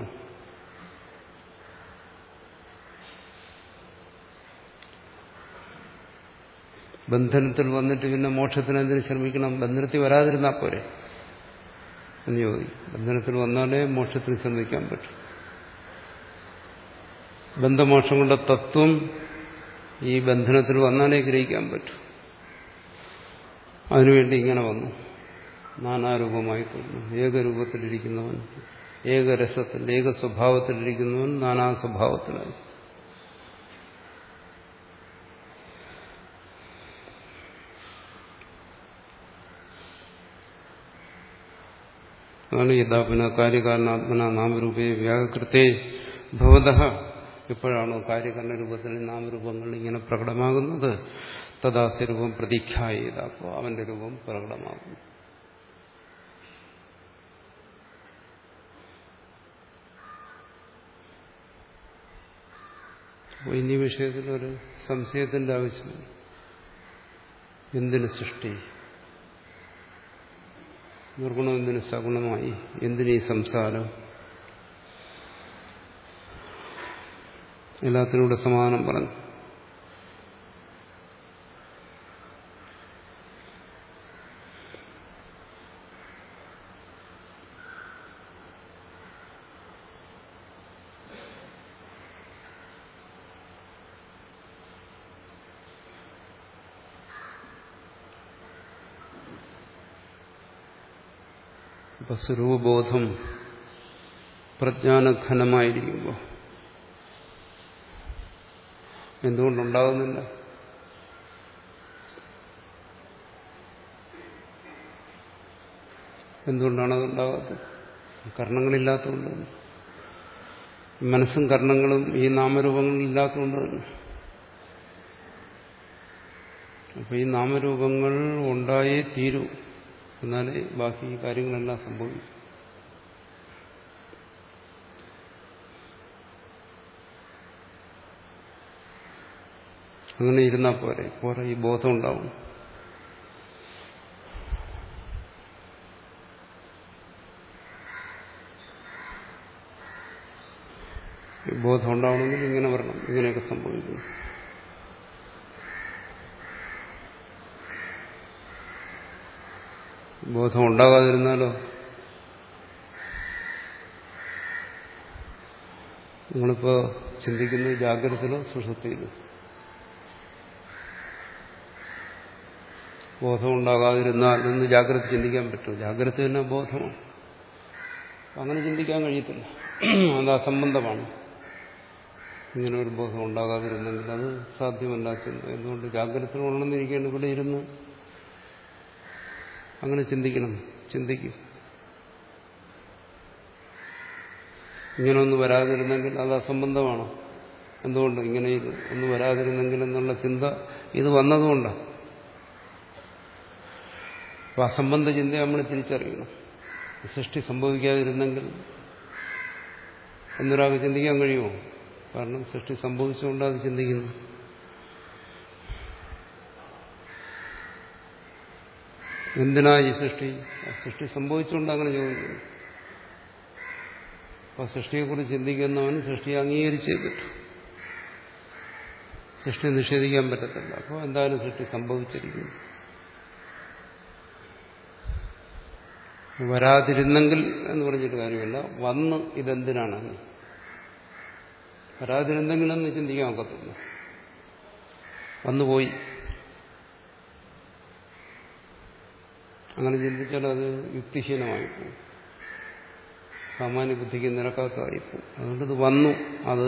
ബന്ധനത്തിൽ വന്നിട്ട് പിന്നെ മോക്ഷത്തിന് എന്തിനു ശ്രമിക്കണം? ബന്ധനത്തിൽ വരാതിരുന്നാൽ പോരെ എന്ന് ചോദിക്കും. ബന്ധനത്തിൽ വന്നാലേ മോക്ഷത്തിന് ശ്രമിക്കാൻ പറ്റും. ബന്ധമോക്ഷങ്ങളുടെ തത്വം ഈ ബന്ധനത്തിൽ വന്നാലേ ഗ്രഹിക്കാൻ പറ്റും. അതിനുവേണ്ടി ഇങ്ങനെ വന്നു, നാനാരൂപമായി തോന്നുന്നു. ഏകരൂപത്തിലിരിക്കുന്നവൻ, ഏകരസത്തിൽ, ഏക സ്വഭാവത്തിലിരിക്കുന്നവൻ നാനാ സ്വഭാവത്തിലായി. അതാണ് യഥാ പുനഃ കാര്യകാരണാത്മന നാമരൂപേ വ്യാകൃതേ ഭവതഃ. എപ്പോഴാണോ കാര്യകാരണ രൂപത്തിൽ നാമരൂപങ്ങൾ ഇങ്ങനെ പ്രകടമാകുന്നത്, തദാസ്യ രൂപം പ്രതീക്ഷായേത, അപ്പോൾ അവന്റെ രൂപം പ്രകടമാകുന്നു. അപ്പോൾ ഇനി വിഷയത്തിൽ ഒരു സംശയത്തിന്റെ ആവശ്യമില്ല. എന്തിന് സൃഷ്ടി, നിർഗുണം എന്തിന് സഗുണമായി, എന്തിനീ സംസാരം, എല്ലാത്തിനൂടെ സമാധാനം പറഞ്ഞു. അപ്പൊ സ്വരൂപബോധം പ്രജ്ഞാനഘനമായിരിക്കുമ്പോൾ എന്തുകൊണ്ടുണ്ടാകുന്നില്ല? എന്തുകൊണ്ടാണ് അതുണ്ടാകാത്തത്? കർണങ്ങളില്ലാത്തതുകൊണ്ട് തന്നെ. മനസ്സും കർണങ്ങളും ഈ നാമരൂപങ്ങളില്ലാത്തതുകൊണ്ട് തന്നെ. അപ്പൊ ഈ നാമരൂപങ്ങൾ ഉണ്ടായേ തീരൂ, എന്നാലേ ബാക്കി കാര്യങ്ങളെല്ലാം സംഭവിക്കും. അങ്ങനെ ഇരുന്നാൽ പോരെ, പോരെ ഈ ബോധം ഉണ്ടാവും. ഈ ബോധം ഉണ്ടാവണമെങ്കിൽ ഇങ്ങനെ വരണം, ഇങ്ങനെയൊക്കെ സംഭവിക്കുന്നു. ബോധം ഉണ്ടാകാതിരുന്നാലോ? നിങ്ങളിപ്പോ ചിന്തിക്കുന്നത് ജാഗ്രതയിലോ സുഷുപ്തിയിലോ? ബോധം ഉണ്ടാകാതിരുന്നാൽ നിന്ന് ജാഗ്രത ചിന്തിക്കാൻ പറ്റുമോ? ജാഗ്രത തന്നെ ബോധമാണ്. അങ്ങനെ ചിന്തിക്കാൻ കഴിയത്തില്ല, അത് അസംബന്ധമാണ്. ഇങ്ങനെ ഒരു ബോധം ഉണ്ടാകാതിരുന്നെങ്കിൽ അത് സാധ്യമല്ല ചിന്ത. എന്തുകൊണ്ട്? ജാഗ്രത ഉണർന്നിരിക്കേണ്ട ഇവിടെ ഇരുന്ന് അങ്ങനെ ചിന്തിക്കണം, ചിന്തിക്കും. ഇങ്ങനെ ഒന്ന് വരാതിരുന്നെങ്കിൽ അത് അസംബന്ധമാണ്. എന്തുകൊണ്ട്? ഇങ്ങനെ ഒന്ന് വരാതിരുന്നെങ്കിൽ എന്നുള്ള ചിന്ത ഇത് വന്നതുകൊണ്ടാണ്. അപ്പൊ അസംബന്ധ ചിന്തയെ നമ്മൾ തിരിച്ചറിയണം. സൃഷ്ടി സംഭവിക്കാതിരുന്നെങ്കിൽ എന്നൊരാൾക്ക് ചിന്തിക്കാൻ കഴിയുമോ? കാരണം സൃഷ്ടി സംഭവിച്ചുകൊണ്ട് അത് ചിന്തിക്കുന്നു. എന്തിനാ ഈ സൃഷ്ടി? സൃഷ്ടി സംഭവിച്ചുകൊണ്ട് അങ്ങനെ ചോദിക്കുന്നു. അപ്പൊ സൃഷ്ടിയെക്കുറിച്ച് ചിന്തിക്കുന്നവൻ സൃഷ്ടിയെ അംഗീകരിച്ചേ പറ്റും. സൃഷ്ടി നിഷേധിക്കാൻ പറ്റത്തില്ല. അപ്പോൾ എന്തായാലും സൃഷ്ടി സംഭവിച്ചിരിക്കുന്നു. വരാതിരുന്നെങ്കിൽ എന്ന് പറഞ്ഞിട്ട് കാര്യമില്ല. വന്ന് ഇതെന്തിനാണ്, വരാതിരുന്നെങ്കിലെന്ന് ചിന്തിക്കാൻ ഒക്കത്തില്ല. വന്നുപോയി. അങ്ങനെ ചിന്തിച്ചാൽ അത് യുക്തിഹീനമായി പോകും, സാമാന്യ ബുദ്ധിക്ക് നിരക്കാത്തതായി പോകും. അതുകൊണ്ട് ഇത് വന്നു, അത്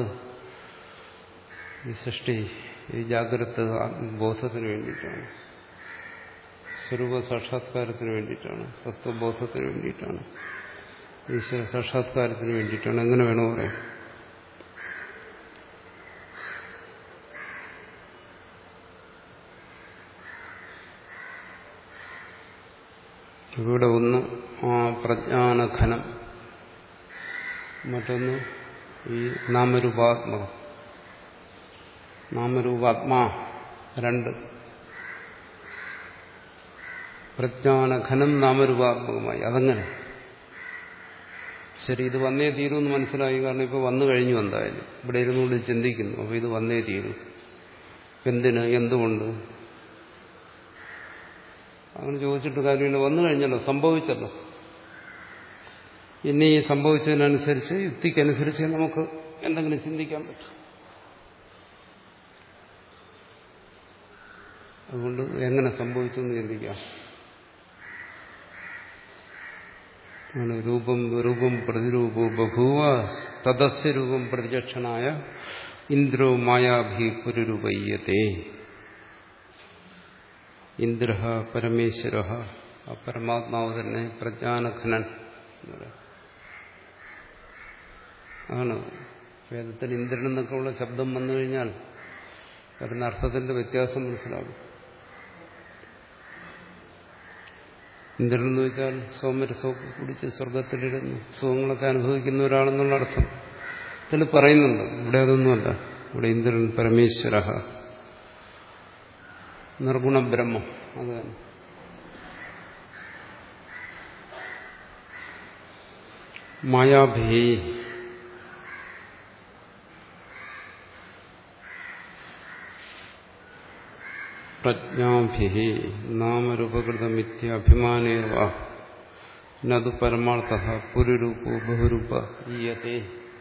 ഈ സൃഷ്ടി, ഈ ജാഗ്രത ബോധത്തിന് വേണ്ടിയിട്ടാണ്, സ്വരൂപ സാക്ഷാത്കാരത്തിന് വേണ്ടിയിട്ടാണ്, തത്വബോധത്തിന് വേണ്ടിയിട്ടാണ്, ഈശ്വര സാക്ഷാത്കാരത്തിന് വേണ്ടിയിട്ടാണ്. എങ്ങനെ വേണോ പറയാം. ഇവിടെ ഒന്ന് ആ പ്രജ്ഞാനഘനം, മറ്റൊന്ന് ഈ നാമരൂപാത്മകം. നാമരൂപാത്മാ രണ്ട്. പ്രജ്ഞാനഘനം നാമരൂപാത്മകമായി. അതങ്ങനെ ശരി, ഇത് വന്നേ തീരൂ എന്ന് മനസ്സിലായി. കാരണം ഇപ്പോൾ വന്നു കഴിഞ്ഞു, എന്തായാലും ഇവിടെ ഇരുന്നുകൊണ്ട് ചിന്തിക്കുന്നു. അപ്പോൾ ഇത് വന്നേ തീരൂ. എന്തിന്, എന്തുകൊണ്ട്, അങ്ങനെ ചോദിച്ചിട്ട് കാര്യമില്ല. വന്നു കഴിഞ്ഞല്ലോ, സംഭവിച്ചല്ലോ. ഇനി ഈ സംഭവിച്ചതിനനുസരിച്ച്, യുക്തിക്കനുസരിച്ച് നമുക്ക് എന്തെങ്കിലും ചിന്തിക്കാൻ പറ്റും. അതുകൊണ്ട് എങ്ങനെ സംഭവിച്ചു എന്ന് ചിന്തിക്കാം. അങ്ങനെ രൂപം രൂപം പ്രതിരൂപോ ബഭൂവ തദസ്യ രൂപം പ്രതിചക്ഷണായ ഇന്ദ്രോ മായാഭി പുരുരൂപയ്യത്തെ. ഇന്ദ്ര പരമേശ്വര, ആ പരമാത്മാവ് തന്നെ പ്രജ്ഞാനഘനൻ എന്ന് പറയാം. ആണ് വേദത്തിൽ ഇന്ദ്രൻ എന്നൊക്കെ ഉള്ള ശബ്ദം വന്നു കഴിഞ്ഞാൽ വരുന്ന അർത്ഥത്തിന്റെ വ്യത്യാസം മനസ്സിലാകും. ഇന്ദ്രൻ എന്ന് വെച്ചാൽ സൗമ്യരസമൊക്കെ കുടിച്ച് സ്വർഗത്തിലിരുന്ന് സുഖങ്ങളൊക്കെ അനുഭവിക്കുന്ന ഒരാളെന്നുള്ള അർത്ഥം ഇതിൽ പറയുന്നുണ്ട്. ഇവിടെ അതൊന്നുമല്ല. ഇവിടെ ഇന്ദ്രൻ പരമേശ്വര, നിർഗുണ ബ്രഹ്മം. അത് തന്നെ. മായാഭി, പ്രജ്ഞാഭി നാമരൂപകൃതമിത്യഭിമാനേവ നതു പരമാർത്ഥ പുരുരൂപോ ബഹുരൂപ ഈയത്തെ.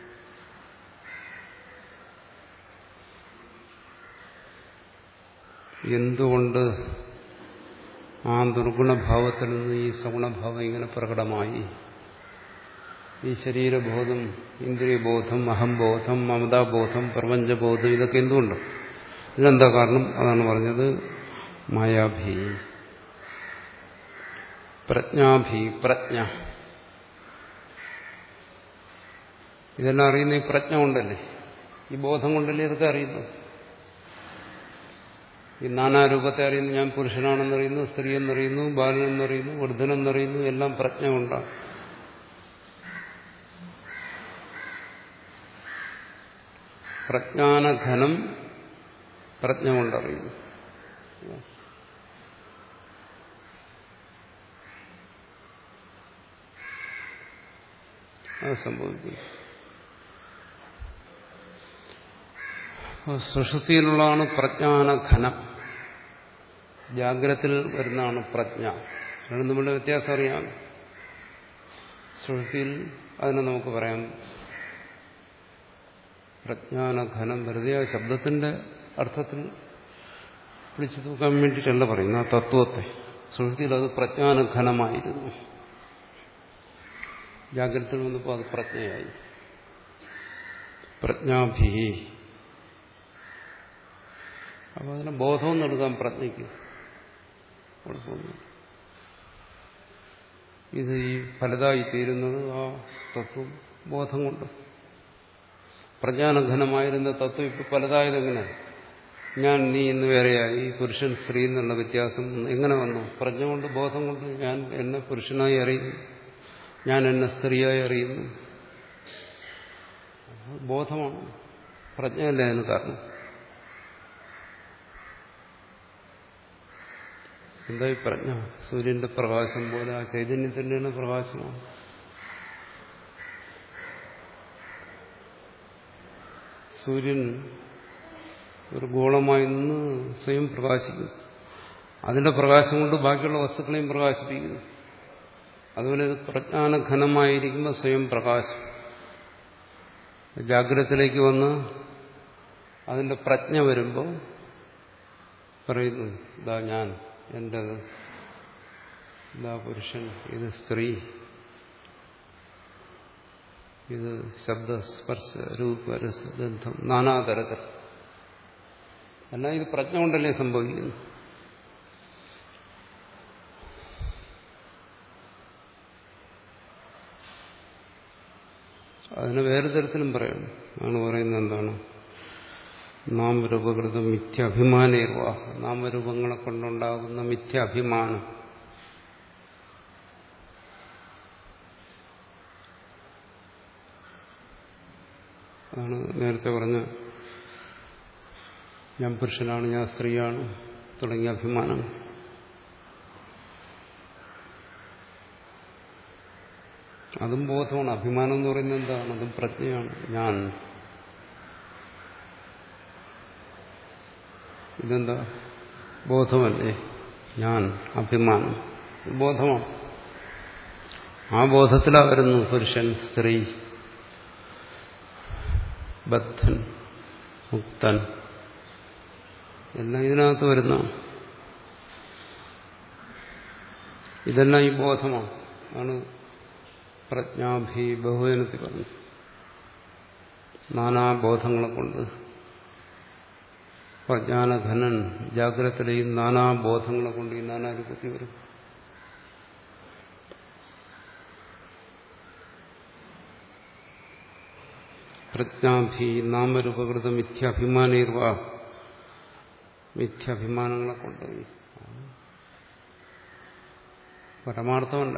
എന്തുകൊണ്ട് ആ ദുർഗുണഭാവത്തിൽ നിന്ന് ഈ സഗുണഭാവം ഇങ്ങനെ പ്രകടമായി? ഈ ശരീരബോധം, ഇന്ദ്രിയബോധം, അഹംബോധം, മമതാബോധം, പ്രപഞ്ചബോധം, ഇതൊക്കെ എന്തുകൊണ്ട്? ഇതിനെന്താ കാരണം? അതാണ് പറഞ്ഞത്. മായാഭി, പ്രജ്ഞാഭി, പ്രജ്ഞ. ഇതെല്ലാം അറിയുന്ന ഈ പ്രജ്ഞ കൊണ്ടല്ലേ, ഈ ബോധം കൊണ്ടല്ലേ ഇതൊക്കെ അറിയുന്നത്. ഈ നാനാരൂപത്തെ അറിയുന്നു. ഞാൻ പുരുഷനാണെന്നറിയുന്നു, സ്ത്രീ എന്നറിയുന്നു, ബാലനെന്നറിയുന്നു, വൃദ്ധനെന്നറിയുന്നു. എല്ലാം പ്രജ്ഞ കൊണ്ടാണ്. പ്രജ്ഞാനഘനം പ്രജ്ഞ കൊണ്ടറിയുന്നു. അത് സംഭവിക്കുന്നു. സുഷുപ്തിയിലുള്ളതാണ് പ്രജ്ഞാനഘനം. ജാഗ്രതയിൽ വരുന്നതാണ് പ്രജ്ഞ. രണ്ടും തമ്മിലുള്ള വ്യത്യാസം അറിയാം. സുഷുപ്തിയിൽ അതിനെ നമുക്ക് പറയാം പ്രജ്ഞാനഘനം. വെറുതെ ആ ശബ്ദത്തിന്റെ അർത്ഥത്തിൽ പിടിച്ചു തൂക്കാൻ വേണ്ടിയിട്ടല്ല പറയുന്നത്, ആ തത്വത്തെ. സുഷുപ്തിയിൽ അത് പ്രജ്ഞാനഘനമായിരുന്നു. ജാഗ്രതയിൽ വന്നപ്പോൾ അത് പ്രജ്ഞയായി. പ്രജ്ഞാഭി. അപ്പോൾ അതിനെ ബോധവും നൽകാൻ പ്രജ്ഞയ്ക്ക് കുഴപ്പമൊന്നും. ഇത് ഈ ഫലതായി തീരുന്നത് ആ തത്വം ബോധം കൊണ്ട്. പ്രജ്ഞാനഘനമായിരുന്ന തത്വം ഇപ്പോൾ പലതായതെങ്ങനെ? ഞാൻ നീ എന്ന് വേറെയായി, പുരുഷൻ സ്ത്രീ എന്നുള്ള വ്യത്യാസം എങ്ങനെ വന്നു? പ്രജ്ഞ കൊണ്ട്, ബോധം കൊണ്ട്. ഞാൻ എന്നെ പുരുഷനായി അറിയുന്നു, ഞാൻ എന്നെ സ്ത്രീയായി അറിയുന്നു. ബോധമാണ്, പ്രജ്ഞയല്ല അതിന് കാരണം. എന്തായി പ്രജ്ഞ? സൂര്യന്റെ പ്രകാശം പോലെ ആ ചൈതന്യത്തിൻ്റെ പ്രകാശമാണ്. സൂര്യൻ ഒരു ഗോളമായി നിന്ന് സ്വയം പ്രകാശിക്കുന്നു. അതിന്റെ പ്രകാശം കൊണ്ട് ബാക്കിയുള്ള വസ്തുക്കളെയും പ്രകാശിപ്പിക്കുന്നു. അതുപോലെ ഇത് പ്രജ്ഞാനഘനമായിരിക്കുമ്പോൾ സ്വയം പ്രകാശം. ജാഗ്രതത്തിലേക്ക് വന്ന് അതിന്റെ പ്രജ്ഞ വരുമ്പോൾ പറയുന്നു, ഇതാ ഞാൻ, എന്റേത്, ഇതാ പുരുഷൻ, ഇത് സ്ത്രീ, ഇത് ശബ്ദ സ്പർശ രൂപ രസഗന്ധം നാനാതരത്തിൽ എല്ലാം ഇത് പ്രജ്ഞ കൊണ്ടല്ലേ സംഭവിക്കുന്നു. അതിന് വേറെ തരത്തിലും പറയണം. ആണ് പറയുന്നത് എന്താണ്? നാമരൂപകൃത മിഥ്യാഭിമാനേർവ, നാമരൂപങ്ങളെ കൊണ്ടുണ്ടാകുന്ന മിഥ്യാഭിമാനം. അതാണ് നേരത്തെ പറഞ്ഞ ഞാൻ പുരുഷനാണ്, ഞാൻ സ്ത്രീയാണ് തുടങ്ങിയ അഭിമാനം. അതും ബോധമാണ്. അഭിമാനം എന്ന് പറയുന്നത് എന്താണ്? അതും പ്രജ്ഞയാണ്. ഞാൻ ഇതെന്താ? ബോധമല്ലേ? ഞാൻ അഭിമാനം ബോധമാണ്. ആ ബോധത്തിലാ വരുന്നു പുരുഷൻ, സ്ത്രീ, ബദ്ധൻ, മുക്തൻ, എല്ലാം ഇതിനകത്ത് വരുന്ന. ഇതെല്ലാം ഈ ബോധമാണ്. ആണ് പ്രജ്ഞാഭി ബഹുവചനത്തിൽ പറഞ്ഞു. നാനാബോധങ്ങളെ കൊണ്ട് പ്രജ്ഞാനഘനൻ ജാഗ്രതയിലെയും നാനാബോധങ്ങളെ കൊണ്ട് ഈ നാനാരൂപത്തിൽ വരും. പ്രജ്ഞാഭി നാമരൂപകൃത മിഥ്യാഭിമാനീർവ, മിഥ്യാഭിമാനങ്ങളെ കൊണ്ട്. പരമാർത്ഥമല്ല.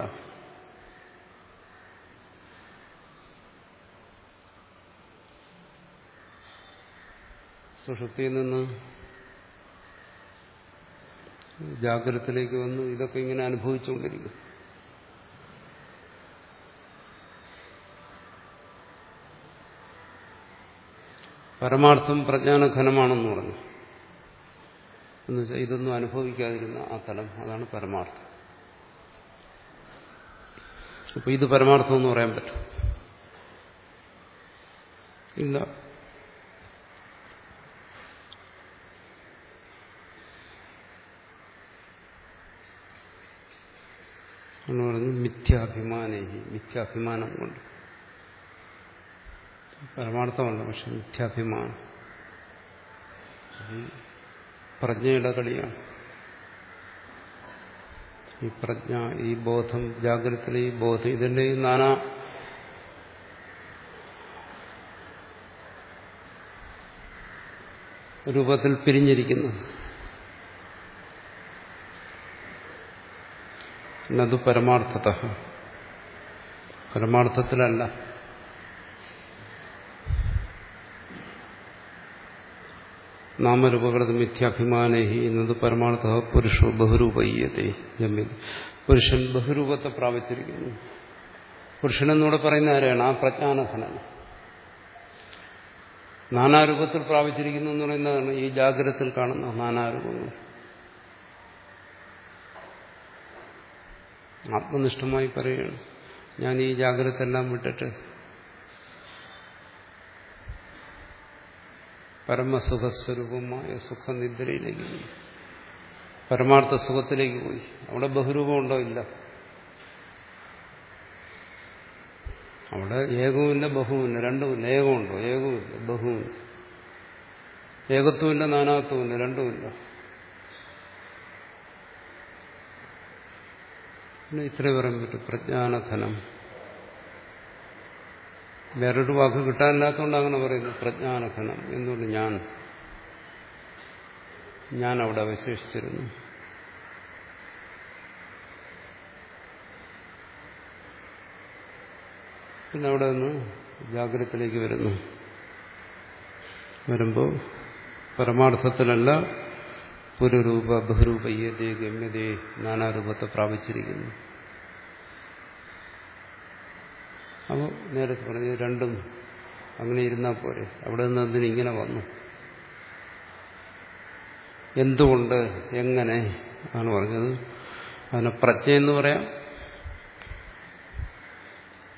സുഷുപ്തിയിൽ നിന്ന് ജാഗ്രതത്തിലേക്ക് വന്ന് ഇതൊക്കെ ഇങ്ങനെ അനുഭവിച്ചുകൊണ്ടിരിക്കും. പരമാർത്ഥം പ്രജ്ഞാനഘനമാണെന്ന് പറഞ്ഞു. എന്നുവെച്ചാൽ ഇതൊന്നും അനുഭവിക്കാതിരുന്ന ആ തലം, അതാണ് പരമാർത്ഥം. അപ്പൊ ഇത് പരമാർത്ഥം എന്ന് പറയാൻ പറ്റും? ഇല്ല. എന്ന് പറഞ്ഞു മിഥ്യാഭിമാനേ, മിഥ്യാഭിമാനം കൊണ്ട്. പരമാർത്ഥമല്ല, പക്ഷെ മിഥ്യാഭിമാനം പ്രജ്ഞയുടെ കളിയാണ്. ഈ പ്രജ്ഞ, ഈ ബോധം, ജാഗ്രതയിലെ ഈ ബോധം, ഇതിന്റെ ഈ നാനാ രൂപത്തിൽ പിരിഞ്ഞിരിക്കുന്നു. എന്നത് പരമാർത്ഥത, പരമാർത്ഥത്തിലല്ല. നാമരൂപകൃത മിഥ്യാഭിമാനേഹി എന്നത് പരമാർത്ഥ പുരുഷോ ബഹുരൂപയ്യത്തെ. പുരുഷൻ ബഹുരൂപത്തെ പ്രാപിച്ചിരിക്കുന്നു. പുരുഷനെന്നൂടെ പറയുന്ന ആരെയാണ്? ആ പ്രജ്ഞാനഘനൻ. നാനാരൂപത്തിൽ പ്രാപിച്ചിരിക്കുന്നു എന്ന് പറയുന്നതാണ് ഈ ജാഗ്രതത്തിൽ കാണുന്ന നാനാരൂപങ്ങൾ. ആത്മനിഷ്ഠമായി പറയുകയാണ്, ഞാൻ ഈ ജാഗ്രത എല്ലാം വിട്ടിട്ട് പരമസുഖസ്വരൂപമായ സുഖനിദ്രയിലേക്ക് പോയി, പരമാർത്ഥ സുഖത്തിലേക്ക് പോയി. അവിടെ ബഹുരൂപമുണ്ടോ? ഇല്ല. അവിടെ ഏകവുമില്ല, ബഹുവില്ല, രണ്ടുമില്ല. ഏകമുണ്ടോ? ഏകവുമില്ല, ബഹുവില്ല. ഏകത്വമില്ല, നാനാത്വമില്ല, രണ്ടുമില്ല. പിന്നെ ഇത്രേ പറയാൻ പറ്റും, പ്രജ്ഞാനഘനം. വേറൊരു വാക്ക് കിട്ടാനില്ലാത്തതുകൊണ്ട് അങ്ങനെ പറയുന്നു, പ്രജ്ഞാനഘനം. എന്തുകൊണ്ട്? ഞാൻ ഞാൻ അവിടെ അവശേഷിച്ചിരുന്നു. പിന്നെ അവിടെ നിന്ന് ജാഗ്രതത്തിലേക്ക് വരുന്നു. വരുമ്പോൾ പരമാർത്ഥത്തിലല്ല, പുരുരൂപ ബഹുരൂപയ്യതേ ഗമ്യതേ, നാനാരൂപത്തെ പ്രാപിച്ചിരിക്കുന്നു. അപ്പോൾ നേരത്തെ പറഞ്ഞത് രണ്ടും അങ്ങനെ ഇരുന്നാൽ പോരെ. അവിടെ നിന്ന് അതിന് ഇങ്ങനെ വന്നു. എന്തുകൊണ്ട്, എങ്ങനെ ആണ് പറഞ്ഞത്. അതിനെ പ്രജ്ഞ എന്ന് പറയാം,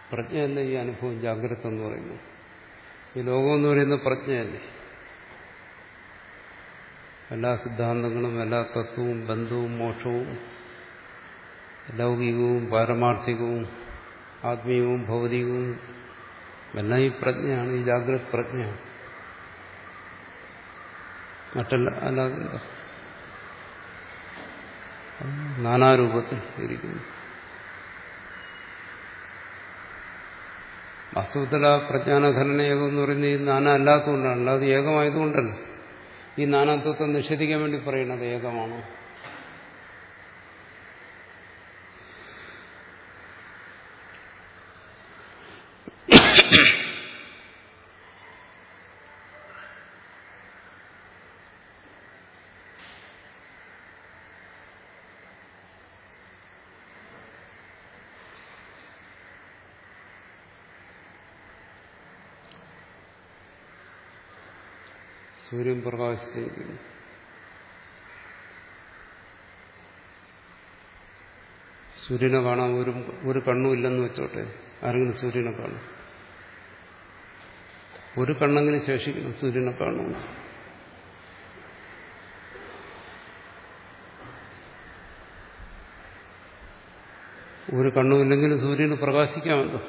പ്രജ്ഞയല്ല ഈ അനുഭവം, ജാഗ്രത എന്ന് പറയുന്നത്. ഈ ലോകം എന്ന് പറയുന്നത് പ്രജ്ഞയല്ലേ. എല്ലാ സിദ്ധാന്തങ്ങളും എല്ലാ തത്വവും ബന്ധവും മോക്ഷവും ലൗകികവും പാരമാർത്ഥികവും ആത്മീയവും ഭൗതികവും എല്ലാം ഈ പ്രജ്ഞയാണ്, ഈ ജാഗ്രത പ്രജ്ഞയാണ്. മറ്റല്ല അല്ലാതെ നാനാരൂപത്തിൽ ഇരിക്കുന്നു. വാസ്തവത്തിൽ ആ പ്രജ്ഞാനഘടന ഏകം എന്ന് പറയുന്നത് ഈ നാന അല്ലാത്തതുകൊണ്ടാണ്, അല്ലാതെ ഏകമായതുകൊണ്ടല്ല. ഈ നാനാത്വത്തെ നിഷേധിക്കാൻ വേണ്ടി പറയുന്നത് ഏകമാണോ. സൂര്യൻ പ്രകാശിച്ചിരിക്കുന്നു. സൂര്യനെ കാണാൻ ഒരു ഒരു കണ്ണും ഇല്ലെന്ന് വെച്ചോട്ടെ, ആരെങ്കിലും സൂര്യനെ കാണും? ഒരു കണ്ണെങ്കിലും ശേഷിക്കണം സൂര്യനെ കാണും. ഒരു കണ്ണുമില്ലെങ്കിലും സൂര്യന് പ്രകാശിക്കാമല്ലോ.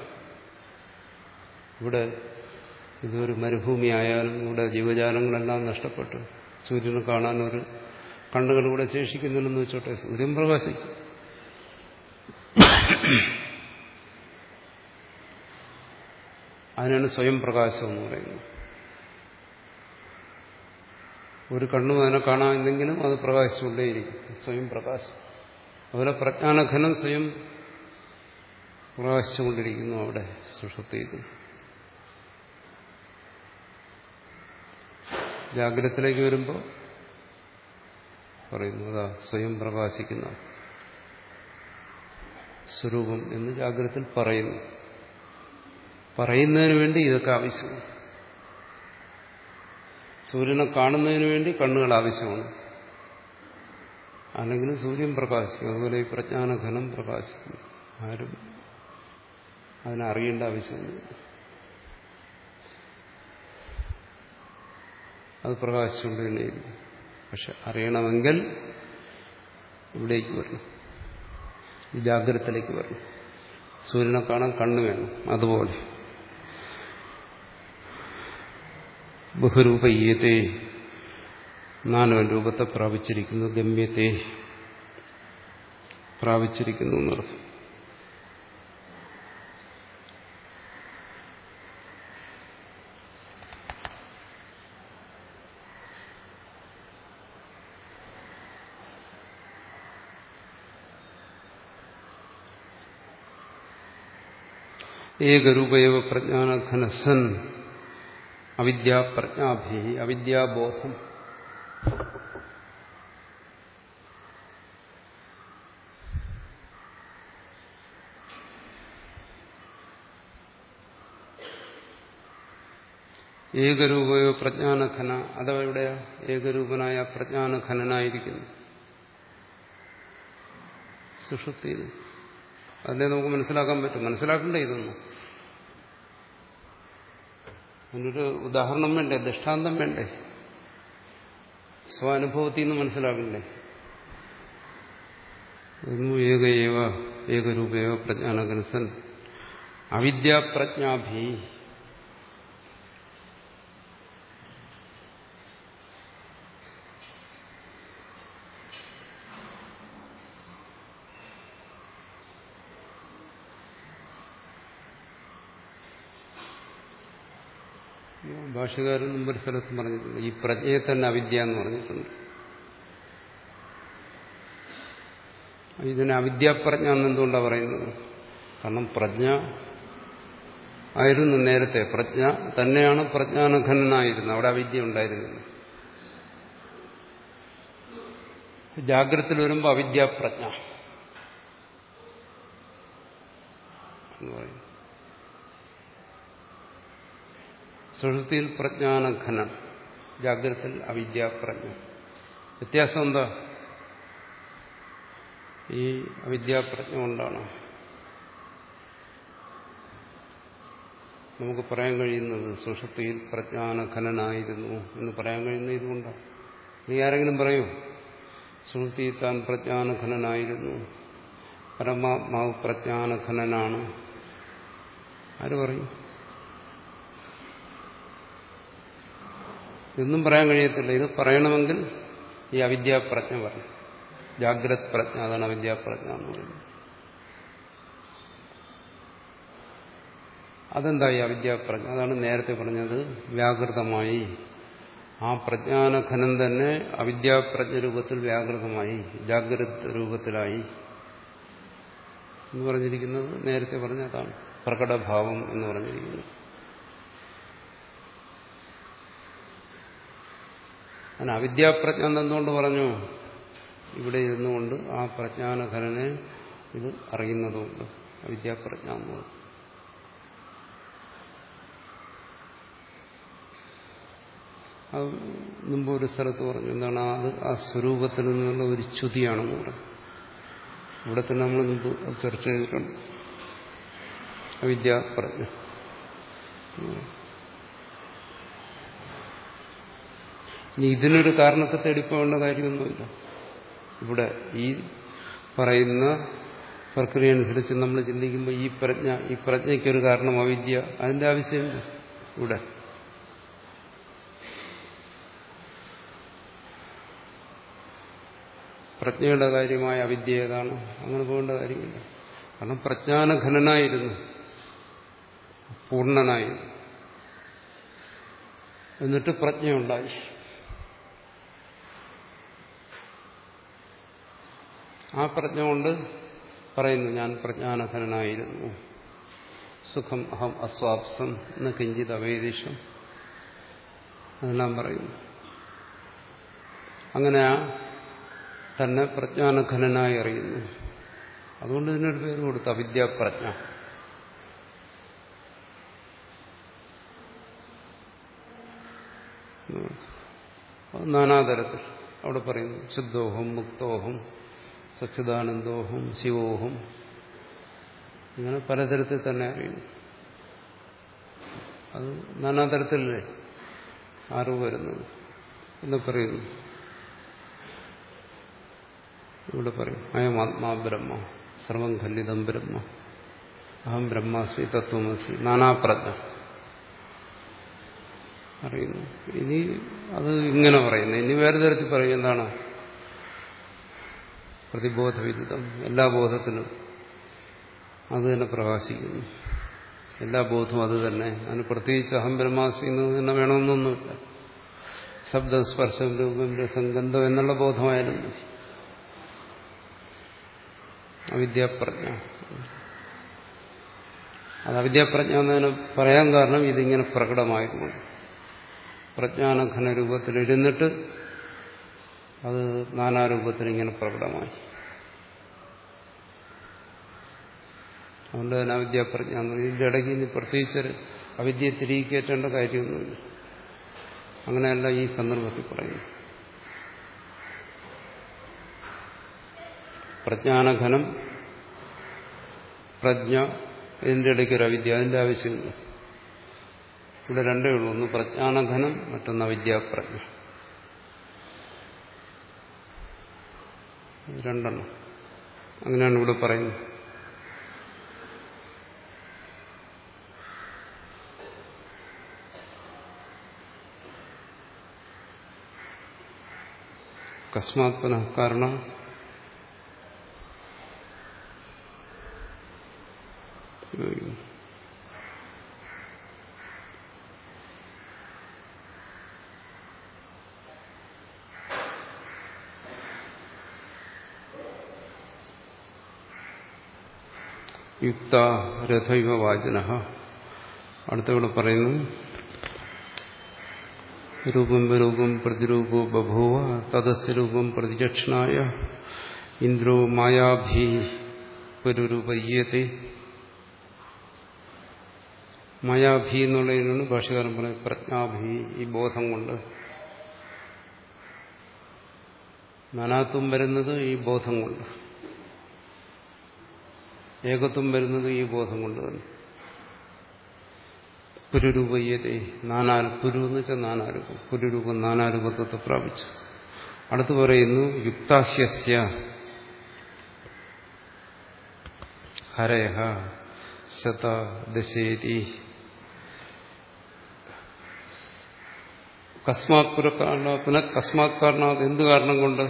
ഇവിടെ ഇതൊരു മരുഭൂമി ആയാലും ഇവിടെ ജീവജാലങ്ങളെല്ലാം നഷ്ടപ്പെട്ടു സൂര്യനെ കാണാൻ ഒരു കണ്ണുകളിലൂടെ ശേഷിക്കുന്നില്ലെന്ന് വെച്ചോട്ടെ, സൂര്യൻ പ്രകാശിക്കും. അതിനാണ് സ്വയം പ്രകാശം എന്ന് പറയുന്നത്. ഒരു കണ്ണും അതിനെ കാണാമെന്നെങ്കിലും അത് പ്രകാശിച്ചുകൊണ്ടേയിരിക്കും, സ്വയം പ്രകാശം. അതുപോലെ പ്രജ്ഞാനഘനം സ്വയം പ്രകാശിച്ചുകൊണ്ടിരിക്കുന്നു അവിടെ സുഷുപ്തിയിൽ. ജാഗ്രതത്തിലേക്ക് വരുമ്പോൾ പറയുന്നു അതാ സ്വയം പ്രകാശിക്കുന്ന സ്വരൂപം എന്ന് ജാഗ്രതത്തിൽ പറയുന്നു. പറയുന്നതിന് വേണ്ടി ഇതൊക്കെ ആവശ്യമാണ്. സൂര്യനെ കാണുന്നതിന് വേണ്ടി കണ്ണുകൾ ആവശ്യമാണ്, അല്ലെങ്കിൽ സൂര്യൻ പ്രകാശിക്കും. അതുപോലെ ഈ പ്രജ്ഞാനഘനം പ്രകാശിക്കും. ആരും അതിനറിയേണ്ട ആവശ്യമില്ല, അത് പ്രകാശിച്ചുകൊണ്ട് തന്നെയിരിക്കും. പക്ഷെ അറിയണമെങ്കിൽ ഇവിടേക്ക് വരണം, ഈ ജാഗ്രതത്തിലേക്ക് വരണം. സൂര്യനെ കാണാൻ കണ്ണ് വേണം. അതുപോലെ ബഹുരൂപീയത്തെ നാനവൻ രൂപത്തെ പ്രാപിച്ചിരിക്കുന്നു, ഗമ്യത്തെ പ്രാപിച്ചിരിക്കുന്നു എന്നർത്ഥം. ഏകരൂപയവ പ്രജ്ഞാനഘനസൻ അവിദ്യാപ്രജ്ഞാഭി, അവിദ്യാബോധം ഏകരൂപയോ പ്രജ്ഞാനഘന, അതവിടെ ഏകരൂപനായ പ്രജ്ഞാനഘനായിരിക്കുന്നു സുഷുപ്തിയിൽ. അതിനെ നമുക്ക് മനസ്സിലാക്കാൻ പറ്റും. മനസ്സിലാക്കണ്ടേ ഇതൊന്നും? അതിനൊരു ഉദാഹരണം വേണ്ടേ, ദൃഷ്ടാന്തം വേണ്ടേ, സ്വാനുഭവത്തിൽ നിന്ന് മനസ്സിലാക്കണ്ടേ? ഏകയേവ ഏകരൂപേവ പ്രജ്ഞാനഘനസൻ അവിദ്യാപ്രജ്ഞാഭി, ഭാഷകാരൻ മുമ്പൊരു സ്ഥലത്ത് പറഞ്ഞിട്ടുണ്ട്, ഈ പ്രജ്ഞയെ തന്നെ അവിദ്യ എന്ന് പറഞ്ഞിട്ടുണ്ട്. ഇതിന് അവിദ്യാപ്രജ്ഞ എന്നെന്തുകൊണ്ടാണ് പറയുന്നത്? കാരണം പ്രജ്ഞ ആയിരുന്നു നേരത്തെ, പ്രജ്ഞ തന്നെയാണ് പ്രജ്ഞാനഘനായിരുന്നത്, അവിടെ അവിദ്യ ഉണ്ടായിരുന്നില്ല. ജാഗ്രതയിൽ വരുമ്പോൾ അവിദ്യാപ്രജ്ഞ എന്ന് പറയും. സുഷുപ്തിയിൽ പ്രജ്ഞാനഘനം, ജാഗ്രതയിൽ അവിദ്യാപ്രജ്ഞ. വ്യത്യാസം എന്താ? ഈ അവിദ്യാപ്രജ്ഞ കൊണ്ടാണ് നമുക്ക് പറയാൻ കഴിയുന്നത് സുഷുപ്തിയിൽ പ്രജ്ഞാനഘനനായിരുന്നു എന്ന് പറയാൻ കഴിയുന്നത് ഇതുകൊണ്ടാണ്. നീ ആരെങ്കിലും പറയൂ സുഷുപ്തിയിൽ താൻ പ്രജ്ഞാനഘനനായിരുന്നു, പരമാത്മാവ് പ്രജ്ഞാനഘനനാണ്, ആര് പറയും? ഇതൊന്നും പറയാൻ കഴിയത്തില്ല. ഇത് പറയണമെങ്കിൽ ഈ അവിദ്യാപ്രജ്ഞ പറയും. ജാഗ്രത് പ്രജ്ഞ, അതാണ് അവിദ്യാപ്രജ്ഞ എന്ന് പറയുന്നത്. അതെന്താ ഈ അവിദ്യാപ്രജ്ഞ? അതാണ് നേരത്തെ പറഞ്ഞത്, വ്യാകൃതമായി. ആ പ്രജ്ഞാനഘനം തന്നെ അവിദ്യാപ്രജ്ഞ രൂപത്തിൽ വ്യാകൃതമായി, ജാഗ്രത് രൂപത്തിലായി എന്ന് പറഞ്ഞിരിക്കുന്നത് നേരത്തെ പറഞ്ഞ അതാണ് പ്രകടഭാവം എന്ന് പറഞ്ഞിരിക്കുന്നത്. അങ്ങനെ അവിദ്യാപ്രജ്ഞ എന്തുകൊണ്ട് പറഞ്ഞു? ഇവിടെ ഇരുന്നുകൊണ്ട് ആ പ്രജ്ഞാനഘനെ ഇത് അറിയുന്നതുകൊണ്ട് അവിദ്യാപ്രജ്ഞ എന്ന് പറഞ്ഞു. അത് മുമ്പ് ഒരു സ്ഥലത്ത് പറഞ്ഞു. എന്താണ് അത്? ആ സ്വരൂപത്തിൽ നിന്നുള്ള ഒരു ച്യുതിയാണെന്ന് പറഞ്ഞു. ഇവിടെ തന്നെ നമ്മൾ മുമ്പ് ചർച്ച ചെയ്തിട്ടുണ്ട് അവിദ്യാപ്രജ്ഞ. ഇനി ഇതിനൊരു കാരണത്തെ തേടിപ്പോകേണ്ട കാര്യമൊന്നുമില്ല. ഇവിടെ ഈ പറയുന്ന പ്രക്രിയ അനുസരിച്ച് നമ്മൾ ചിന്തിക്കുമ്പോൾ ഈ പ്രജ്ഞ ഈ പ്രജ്ഞയ്ക്കൊരു കാരണം അവിദ്യ, അതിന്റെ ആവശ്യമില്ല ഇവിടെ. പ്രജ്ഞയുടെ കാര്യമായ അവിദ്യ ഏതാണ്? അങ്ങനെ പോകേണ്ട കാര്യമില്ല. കാരണം പ്രജ്ഞാനഘനനായിരുന്നു, പൂർണ്ണനായിരുന്നു, എന്നിട്ട് പ്രജ്ഞയുണ്ടായി. ആ പ്രജ്ഞ കൊണ്ട് പറയുന്നു ഞാൻ പ്രജ്ഞാനഘനായിരുന്നു, സുഖം അഹം അസ്വാപ്സം എന്ന കിഞ്ചിത് അവേദിഷം, അതെല്ലാം പറയുന്നു. അങ്ങനെ ആ തന്നെ പ്രജ്ഞാനഘനായി അറിയുന്നു. അതുകൊണ്ട് ഇതിനൊരു പേര് കൊടുത്തു അവിദ്യാപ്രജ്ഞ. നാനാതരത്തിൽ അവിടെ പറയുന്നു ശുദ്ധോഹം, മുക്തോഹം, സച്ചിദാനന്ദോഹം, ശിവോഹം, ഇങ്ങനെ പലതരത്തിൽ തന്നെ അറിയുന്നു. അത് നാനാതരത്തിലല്ലേ അറിവ് വരുന്നത് എന്ന് പറയുന്നു. ഇവിടെ പറയും അയം ആത്മാ ബ്രഹ്മ, സർവം ഖല്ലിതം ബ്രഹ്മ, അഹം ബ്രഹ്മാസ്മി തത്വമസി, നാനാപ്രജ്ഞ അറിയുന്നു. ഇനി അത് ഇങ്ങനെ പറയുന്നു. ഇനി വേറെ തരത്തിൽ പറയും എന്താണ്? പ്രതിബോധവിദിതം, എല്ലാ ബോധത്തിലും അത് തന്നെ പ്രകാശിക്കുന്നു, എല്ലാ ബോധവും അത് തന്നെ. അതിന് പ്രത്യേകിച്ച് അഹം ബ്രഹ്മാസ്മി എന്ന് തന്നെ വേണമെന്നൊന്നുമില്ല. ശബ്ദം, സ്പർശം, രൂപം, രസം, ഗന്ധം എന്നുള്ള ബോധമായാലും മതി. അവിദ്യാപ്രജ്ഞ. അത് അവിദ്യാപ്രജ്ഞ എന്നതിന് പറയാൻ കാരണം ഇതിങ്ങനെ പ്രകടമായിരുന്നു. പ്രജ്ഞാനഘന രൂപത്തിലിരുന്നിട്ട് അത് നാനാരൂപത്തിൽ ഇങ്ങനെ പ്രകടമായി. അതുകൊണ്ട് തന്നെ അവിദ്യാപ്രജ്ഞ എന്ന് പറയും. ഇതിൻ്റെ ഇടയ്ക്ക് ഇനി പ്രത്യേകിച്ച് അവിദ്യയെ തിരികെ കയറ്റേണ്ട കാര്യമൊന്നുമില്ല. അങ്ങനെയല്ല ഈ സന്ദർഭത്തിൽ പറയുന്നു. പ്രജ്ഞാനഘനം, പ്രജ്ഞ, ഇതിൻ്റെ ഇടയ്ക്ക് ഒരു അവിദ്യ, അതിൻ്റെ ആവശ്യമില്ല. ഇവിടെ രണ്ടേ ഉള്ളൂ, ഒന്ന് പ്രജ്ഞാനഘനം, മറ്റൊന്ന് അവിദ്യാപ്രജ്ഞ. രണ്ടെണ്ണം. അങ്ങനെയാണ് ഇവിടെ പറയുന്നത്. കസ്മാത് പുനഃ കാരണം യുക്ത രഥൈവ വാചനഃ. അടുത്തവിടെ പറയുന്നു രൂപം രൂപം പ്രതിരൂപോ ബഭൂവ തദസ്യ രൂപം പ്രതിചക്ഷണായ ഇന്ദ്രോ മായാഭി പുരുരൂപയ്യത്തെ. മായാഭി എന്നുള്ളതിനാണ് ഭാഷകാരൻ പറയുന്നത് പ്രജ്ഞാഭി, ഈ ബോധം കൊണ്ട്. നാനാത്വം വരുന്നത് ഈ ബോധം കൊണ്ട്, ഏകത്വം വരുന്നത് ഈ ബോധം കൊണ്ട് തന്നെ. പുരുരൂപയ്യതേ നാനാ പുരു എന്ന് വെച്ചാൽ നാനാരൂപം. പുരുരൂപം നാനാരൂപത്വത്തെ പ്രാപിച്ചു. അടുത്ത് പറയുന്നു യുക്താഹ്യസ്യ ഹരയഃ ശത ദശേതി കസ്മാത് പുരക്കാരണ പുനഃ കസ്മാത് കാരണാത് എന്ത് കാരണം കൊണ്ട്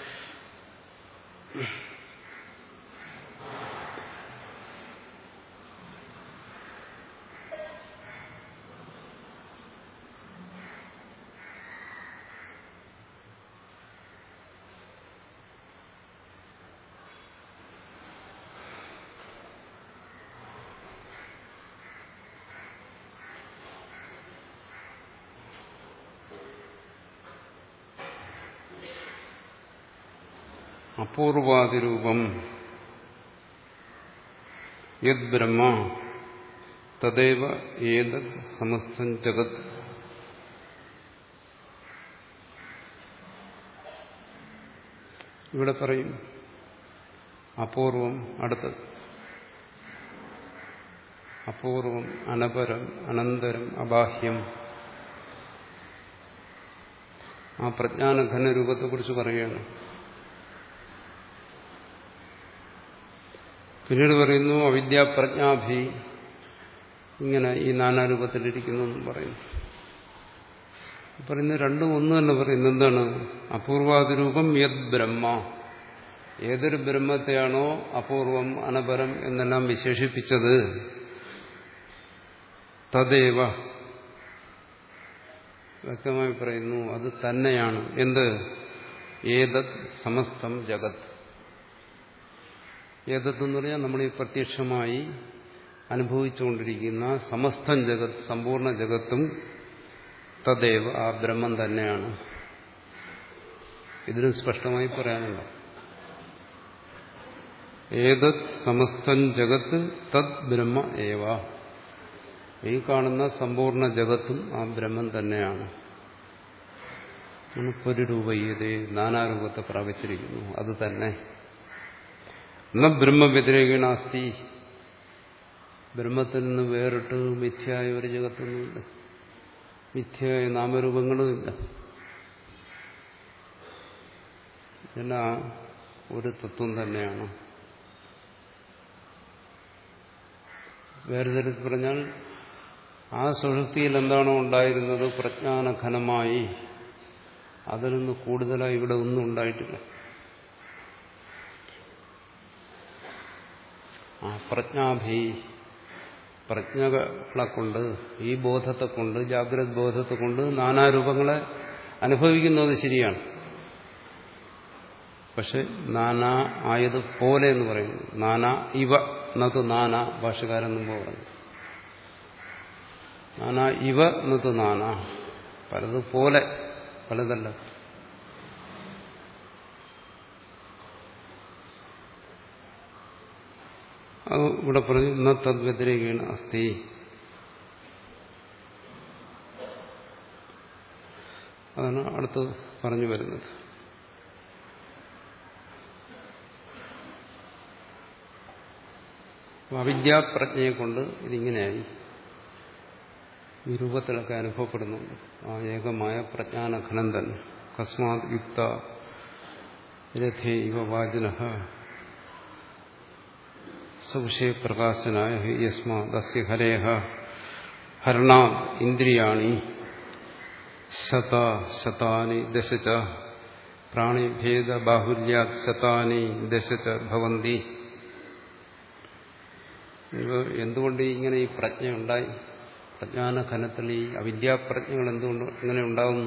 അപൂർവാതിരൂപം യത് ബ്രഹ്മ തദേവ ഏതത് സമസ്തം ജഗത്. ഇവിടെ പറയും അപൂർവം അടുത്തത് അപൂർവം അനപരം അനന്തരം അബാഹ്യം. ആ പ്രജ്ഞാനഘന രൂപത്തെക്കുറിച്ച് പറയുകയാണ്. പിന്നീട് പറയുന്നു അവിദ്യാപ്രജ്ഞാഭി ഇങ്ങനെ ഈ നാനാരൂപത്തിലിരിക്കുന്നു എന്നും പറയുന്നു. പറയുന്നത് രണ്ടും ഒന്ന് തന്നെ പറയുന്നു. എന്താണ്? അപൂർവാതിരൂപം യത് ബ്രഹ്മ, ഏതൊരു ബ്രഹ്മത്തെയാണോ അപൂർവം അനപരം എന്നെല്ലാം വിശേഷിപ്പിച്ചത്, തദേവ വ്യക്തമായി പറയുന്നു അത് തന്നെയാണ്. എന്ത്? ഏതത് സമസ്തം ജഗത്. ഏതെന്ന് പറഞ്ഞാൽ നമ്മൾ ഈ പ്രത്യക്ഷമായി അനുഭവിച്ചുകൊണ്ടിരിക്കുന്ന സമസ്തം ജഗത്, സമ്പൂർണ്ണ ജഗത്തും തദേവ ആ ബ്രഹ്മം തന്നെയാണ്. ഇതിന് സ്പഷ്ടമായി പറയാനുണ്ടോ? ഏതത് സമസ്തം ജഗത്ത് തദ് ബ്രഹ്മ ഏവ. ഈ കാണുന്ന സമ്പൂർണ്ണ ജഗത്തും ആ ബ്രഹ്മം തന്നെയാണ്. പുരുരൂപയ്യതേ നാനാരൂപത്തെ പ്രാപിച്ചിരിക്കുന്നു, അത് തന്നെ. ന ബ്രഹ്മവ്യതിരേകണാസ്തി, ബ്രഹ്മത്തിൽ നിന്ന് വേറിട്ട് മിഥ്യയായ ഒരു ജഗത്തൊന്നുമില്ല, മിഥ്യയായ നാമരൂപങ്ങളുമില്ല. എല്ലാം ഒരു തത്വം തന്നെയാണ്. വേറെ തരത്തിൽ പറഞ്ഞാൽ ആ സുഷുപ്തിയിൽ എന്താണോ ഉണ്ടായിരുന്നത് പ്രജ്ഞാനഘനമായി, അതിൽ നിന്ന് കൂടുതലായി ഇവിടെ ഒന്നും ഉണ്ടായിട്ടില്ല. ആ പ്രജ്ഞാഭി, പ്രജ്ഞകളെ കൊണ്ട്, ഈ ബോധത്തെ കൊണ്ട്, ജാഗ്രത ബോധത്തെ കൊണ്ട് നാനാരൂപങ്ങളെ അനുഭവിക്കുന്നത് ശരിയാണ്. പക്ഷെ നാനാ ആയതുപോലെ എന്ന് പറയുന്നു. നാനാ ഇവ എന്നത് നാനാ, ഭാഷകാരൻ മുമ്പ് പറഞ്ഞു. നാനാ ഇവ എന്നത് നാനാ, പലതുപോലെ, പലതല്ല. അത് ഇവിടെ പറഞ്ഞു ന തദ്വ്യതിരേകേണ അസ്തി. അതാണ് അടുത്ത് പറഞ്ഞു വരുന്നത്. അവിദ്യാപ്രജ്ഞയെ കൊണ്ട് ഇതിങ്ങനെയായി ഈ രൂപത്തിലൊക്കെ അനുഭവപ്പെടുന്നുണ്ട്. ആ ഏകമായ പ്രജ്ഞാനഘനം തന്നെ. കസ്മാത് യുക്ത രഥേ ഇവ വാജിനഃ സ്വവിഷയപ്രകാശനായ യസ്മാത് അസ്യ ഹരേഃ ഹരണാത് ഇന്ദ്രിയാണി ശത ശതാനി ദശച പ്രാണിഭേദ ബാഹുല്യാത് ശതാനി ദശച ഭവന്തി. എന്തുകൊണ്ട് ഇങ്ങനെ ഈ പ്രജ്ഞ ഉണ്ടായി? പ്രജ്ഞാനഘനത്തിൽ ഈ അവിദ്യാപ്രജ്ഞകൾ എന്തുകൊണ്ട് ഇങ്ങനെ ഉണ്ടാകുന്നു?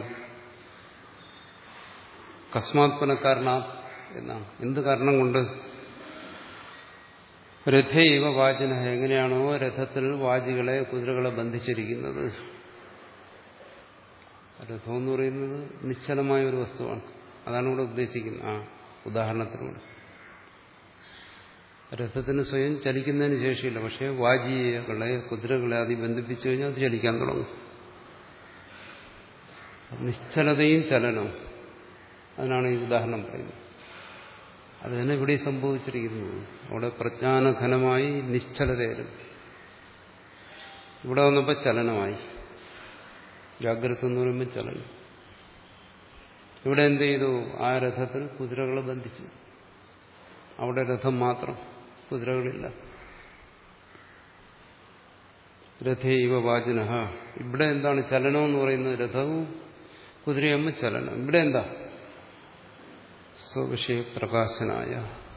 കസ്മാത്പന കാരണാത് എന്നാണ്. എന്ത് കാരണം കൊണ്ട്? രഥൈവ വാചന, എങ്ങനെയാണോ രഥത്തിൽ വാജികളെ, കുതിരകളെ ബന്ധിച്ചിരിക്കുന്നത്. രഥം എന്ന് പറയുന്നത് നിശ്ചലമായ ഒരു വസ്തുവാണ്. അതാണ് ഇവിടെ ഉദ്ദേശിക്കുന്നത് ആ ഉദാഹരണത്തിലൂടെ. രഥത്തിന് സ്വയം ചലിക്കുന്നതിന് ശേഷിയില്ല, പക്ഷേ വാജികളെ, കുതിരകളെ അതി ബന്ധിപ്പിച്ചു കഴിഞ്ഞാൽ അത് ചലിക്കാൻ തുടങ്ങും. നിശ്ചലതയും ചലനവും, അതിനാണ് ഈ ഉദാഹരണം പറയുന്നത്. അത് തന്നെ ഇവിടെ സംഭവിച്ചിരിക്കുന്നു. അവിടെ പ്രജ്ഞാനഘനമായി നിശ്ചലതയായിരുന്നു. ഇവിടെ വന്നപ്പോൾ ചലനമായി. ജാഗ്രത എന്ന് പറയുമ്പോൾ ചലനം. ഇവിടെ എന്ത് ചെയ്തു? ആ രഥത്തിൽ കുതിരകളെ ബന്ധിച്ചു. അവിടെ രഥം മാത്രം, കുതിരകളില്ല. രഥേവ വാജിനഃ. ഇവിടെ എന്താണ് ചലനം എന്ന് പറയുന്നത്? രഥവും കുതിരയമ്മ ചലനം. ഇവിടെ എന്താ? സ്വവിഷയ പ്രകാശനായ.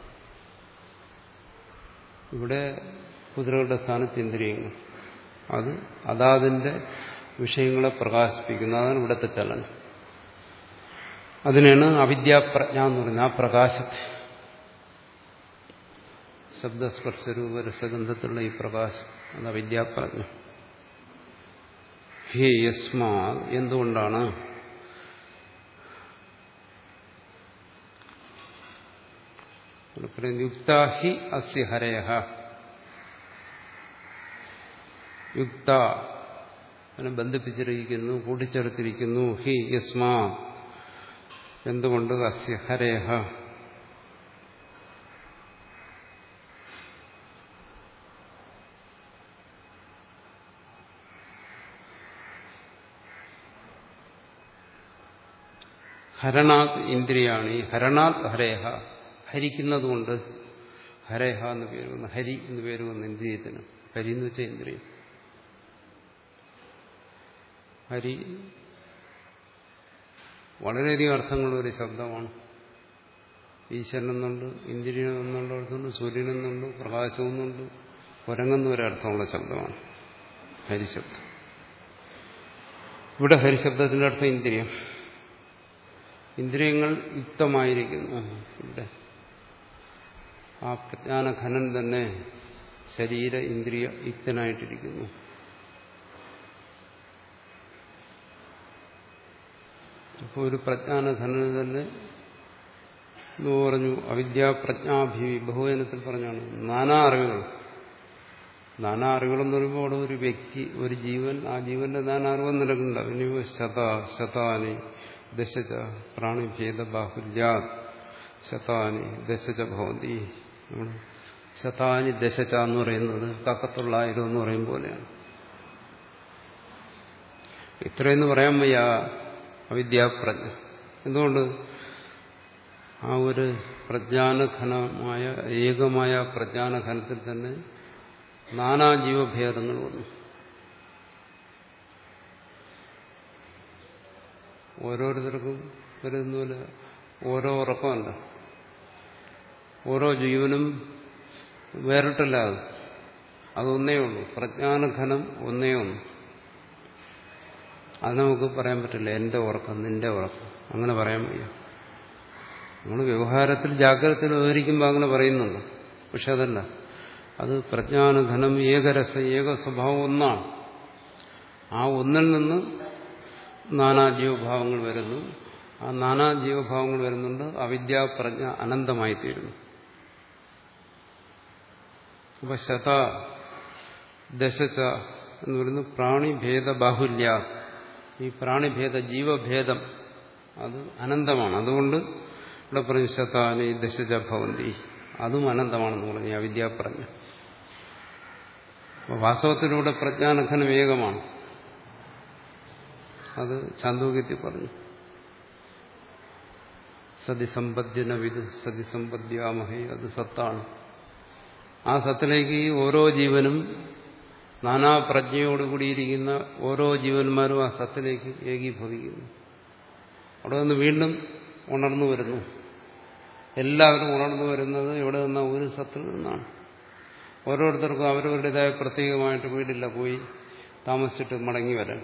ഇവിടെ കുതിരകളുടെ സ്ഥാനത്ത് ഇന്ദ്രിയങ്ങൾ, അത് അതാതിന്റെ വിഷയങ്ങളെ പ്രകാശിപ്പിക്കുന്നു. അതാണ് ഇവിടുത്തെ ചലനം. അതിനാണ് അവിദ്യാപ്രജ്ഞ എന്ന് പറയുന്നത്. ആ പ്രകാശത്തെ, ശബ്ദസ്പർശരൂപ രസഗന്ധത്തിലുള്ള ഈ പ്രകാശം, അത് അവിദ്യാപ്രജ്ഞ. ഹേ യസ്മാ, എന്തുകൊണ്ടാണ്? യുക്ത ഹി അസ്യ ഹരയഃ. യുക്ത അതിനെ ബന്ധിപ്പിച്ചിരിക്കുന്നു, കൂട്ടിച്ചേർത്തിരിക്കുന്നു. ഹി യസ്മാ, എന്തുകൊണ്ട്? അസ്യ ഹരയഃ, ഹരണാത് ഇന്ദ്രിയാണി. ഹരണാത് ഹരേഹ, ഹരിക്കുന്നതുകൊണ്ട്. ഹരേഹ എന്ന് പേര് വന്നു, ഹരി എന്ന് പേര് വന്നു ഇന്ദ്രിയത്തിന്. ഹരി എന്ന് വെച്ചാൽ ഇന്ദ്രിയം. ഹരി വളരെയധികം അർത്ഥങ്ങളുള്ളൊരു ശബ്ദമാണ്. ഈശ്വരനെന്നുണ്ട്, ഇന്ദ്രിയം എന്നുള്ള അർത്ഥമുണ്ട്, സൂര്യനെന്നുണ്ട്, പ്രകാശമെന്നുണ്ട്, കുരങ്ങെന്ന ഒരർത്ഥമുള്ള ശബ്ദമാണ് ഹരിശബ്ദം. ഇവിടെ ഹരിശബ്ദത്തിന്റെ അർത്ഥം ഇന്ദ്രിയം. ഇന്ദ്രിയങ്ങൾ യുക്തമായിരിക്കുന്നു. ഇവിടെ ആ പ്രജ്ഞാനഘനൻ തന്നെ ശരീര ഇന്ദ്രിയ യുക്തനായിട്ടിരിക്കുന്നു. അപ്പോൾ ഒരു പ്രജ്ഞാനഘനന് തന്നെ എന്ന് പറഞ്ഞു. അവിദ്യാപ്രജ്ഞാഭി ബഹുവചനത്തിൽ പറഞ്ഞാണ് നാനാ അറിവുകൾ. നാനാ അറിവുകളെന്ന് പറയുമ്പോൾ അവിടെ ഒരു വ്യക്തി, ഒരു ജീവൻ, ആ ജീവന്റെ നാനാ അറിവ് നിലക്കുണ്ടാവും. ഇനി ശത ശതാനി ദശച പ്രാണിഭേദ ബാഹുല്യാ ശതാനി ദശച ഭവന്തി. ശതാനി ദശച എന്ന് പറയുന്നത് കക്കത്തൊള്ളായിരം എന്ന് പറയും പോലെയാണ്. ഇത്രയെന്ന് പറയാൻ വയ്യ അവിദ്യാപ്രജ്ഞ. എന്തുകൊണ്ട്? ആ ഒരു പ്രജ്ഞാനഘനമായ ഏകമായ പ്രജ്ഞാനഘനത്തിൽ തന്നെ നാനാ ജീവഭേദങ്ങൾ വന്നു. ഓരോരുത്തർക്കും വരുന്നപോലെ ഓരോ ഉറക്കമല്ല, ഓരോ ജീവനും വേറിട്ടല്ല. അത് അതൊന്നേ ഉള്ളൂ. പ്രജ്ഞാനഘനം ഒന്നേ ഒന്ന്. അത് നമുക്ക് പറയാൻ പറ്റില്ല. എന്റെ ഉറക്കം, നിന്റെ ഉറക്കം, അങ്ങനെ പറയാൻ വയ്യ. നമ്മൾ വ്യവഹാരത്തിൽ ജാഗ്രതയിൽ വിവരിക്കുമ്പോൾ അങ്ങനെ പറയുന്നുണ്ട്. പക്ഷെ അതല്ല, അത് പ്രജ്ഞാനഘനം ഏകരസ ഏക സ്വഭാവം ഒന്നാണ്. ആ ഒന്നിൽ നിന്ന് നാനാ ജീവഭാവങ്ങൾ വരുന്നു. ആ നാനാ ജീവഭാവങ്ങൾ വരുന്നുണ്ട്. അവിദ്യാപ്രജ്ഞ അനന്തമായിത്തീരുന്നു. അപ്പൊ ശത ദശച എന്ന് പറയുന്നത് പ്രാണിഭേദ ബാഹുല്യ. ഈ പ്രാണിഭേദ ജീവഭേദം അത് അനന്തമാണ്. അതുകൊണ്ട് ഇവിടെ പറഞ്ഞു ശതാനി ദശച ഭവന്തി, അതും അനന്തമാണെന്ന് പറഞ്ഞു അവിദ്യാപ്രജ്ഞ. വാസ്തവത്തിലൂടെ പ്രജ്ഞാനഘനം ഏകമാണ്. അത് ചാന്തോക്യത്തിൽ പറഞ്ഞു. സതിസമ്പദ്യന വിദു സതിസമ്പദ്യാമഹേ, അത് സത്താണ്. ആ സത്തിലേക്ക് ഈ ഓരോ ജീവനും നാനാപ്രജ്ഞയോടുകൂടിയിരിക്കുന്ന ഓരോ ജീവന്മാരും ആ സത്തിലേക്ക് ഏകീഭവിക്കുന്നു. അവിടെ നിന്ന് വീണ്ടും ഉണർന്നു വരുന്നു. എല്ലാവരും ഉണർന്നു വരുന്നത് എവിടെ നിന്നാ? ഒരു സത്തിൽ നിന്നാണ്. ഓരോരുത്തർക്കും അവരവരുടേതായ പ്രത്യേകമായിട്ട് വീടില്ല, പോയി താമസിച്ചിട്ട് മടങ്ങി വരാൻ.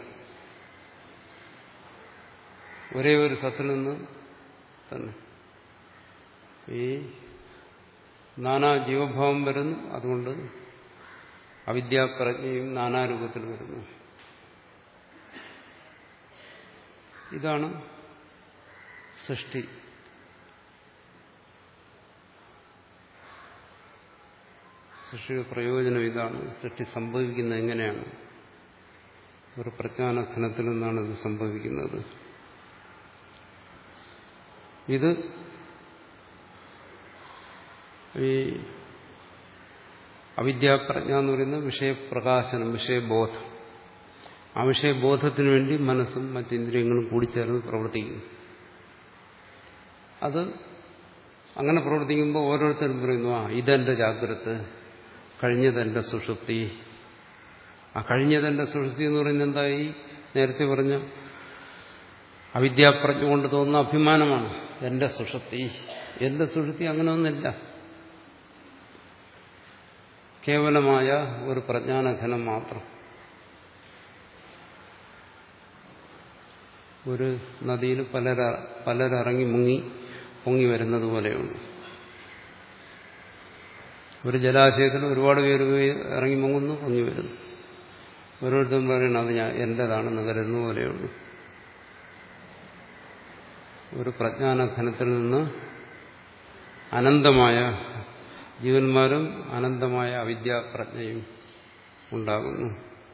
ഒരേ ഒരു സത്തിൽ നിന്ന് തന്നെ ഈ നാനാ ജീവഭാവം വരുന്നു. അതുകൊണ്ട് അവിദ്യാപ്രജ്ഞയും നാനാരൂപത്തിൽ വരുന്നു. ഇതാണ് സൃഷ്ടി. സൃഷ്ടിയുടെ പ്രയോജനം ഇതാണ്. സൃഷ്ടി സംഭവിക്കുന്നത് എങ്ങനെയാണ്? ഒരു പ്രജ്ഞാനഘനത്തിൽ നിന്നാണ് ഇത് സംഭവിക്കുന്നത്. ഇത് ഈ അവിദ്യാപ്രജ്ഞ എന്ന് പറയുന്ന വിഷയപ്രകാശനം, വിഷയബോധം, ആ വിഷയബോധത്തിന് വേണ്ടി മനസ്സും മറ്റിന്ദ്രിയങ്ങളും കൂടിച്ചേർന്ന് പ്രവർത്തിക്കുന്നു. അത് അങ്ങനെ പ്രവർത്തിക്കുമ്പോൾ ഓരോരുത്തരും പറയുന്നു, ആ ഇതെന്റെ ജാഗ്രത, കഴിഞ്ഞതെന്റെ സുഷുപ്തി. ആ കഴിഞ്ഞതെന്റെ സുഷുപ്തി എന്ന് പറയുന്നത് എന്തായി? നേരത്തെ പറഞ്ഞ അവിദ്യാപ്രജ്ഞ കൊണ്ട് തോന്നുന്ന അഭിമാനമാണ്. എന്റെ സുഷുപ്തി, എന്റെ സുഷുപ്തി അങ്ങനെ ഒന്നില്ല. കേവലമായ ഒരു പ്രജ്ഞാനഘനം മാത്രം. ഒരു നദിയിൽ പലര പലരിറങ്ങി മുങ്ങി പൊങ്ങി വരുന്നത് പോലെയുണ്ട്. ഒരു ജലാശയത്തിൽ ഒരുപാട് പേര് ഇറങ്ങി മുങ്ങുന്നു, പൊങ്ങി വരുന്നു. ഓരോരുത്തരും പറയുന്നത് അത് ഞാൻ എന്റേതാണെന്ന് കരുതുന്ന പോലെയുള്ളൂ. ഒരു പ്രജ്ഞാനഘനത്തിൽ നിന്ന് അനന്തമായ ജീവന്മാരും അനന്തമായ അവിദ്യാപ്രജ്ഞയും ഉണ്ടാകുന്നു.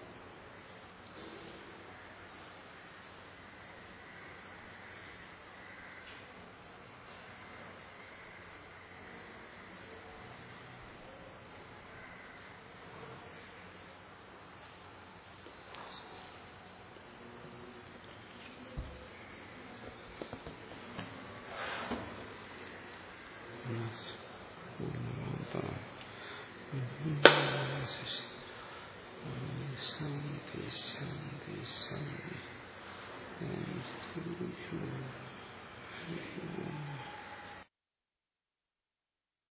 ശാന്തി ശാന്തി ശാന്തി.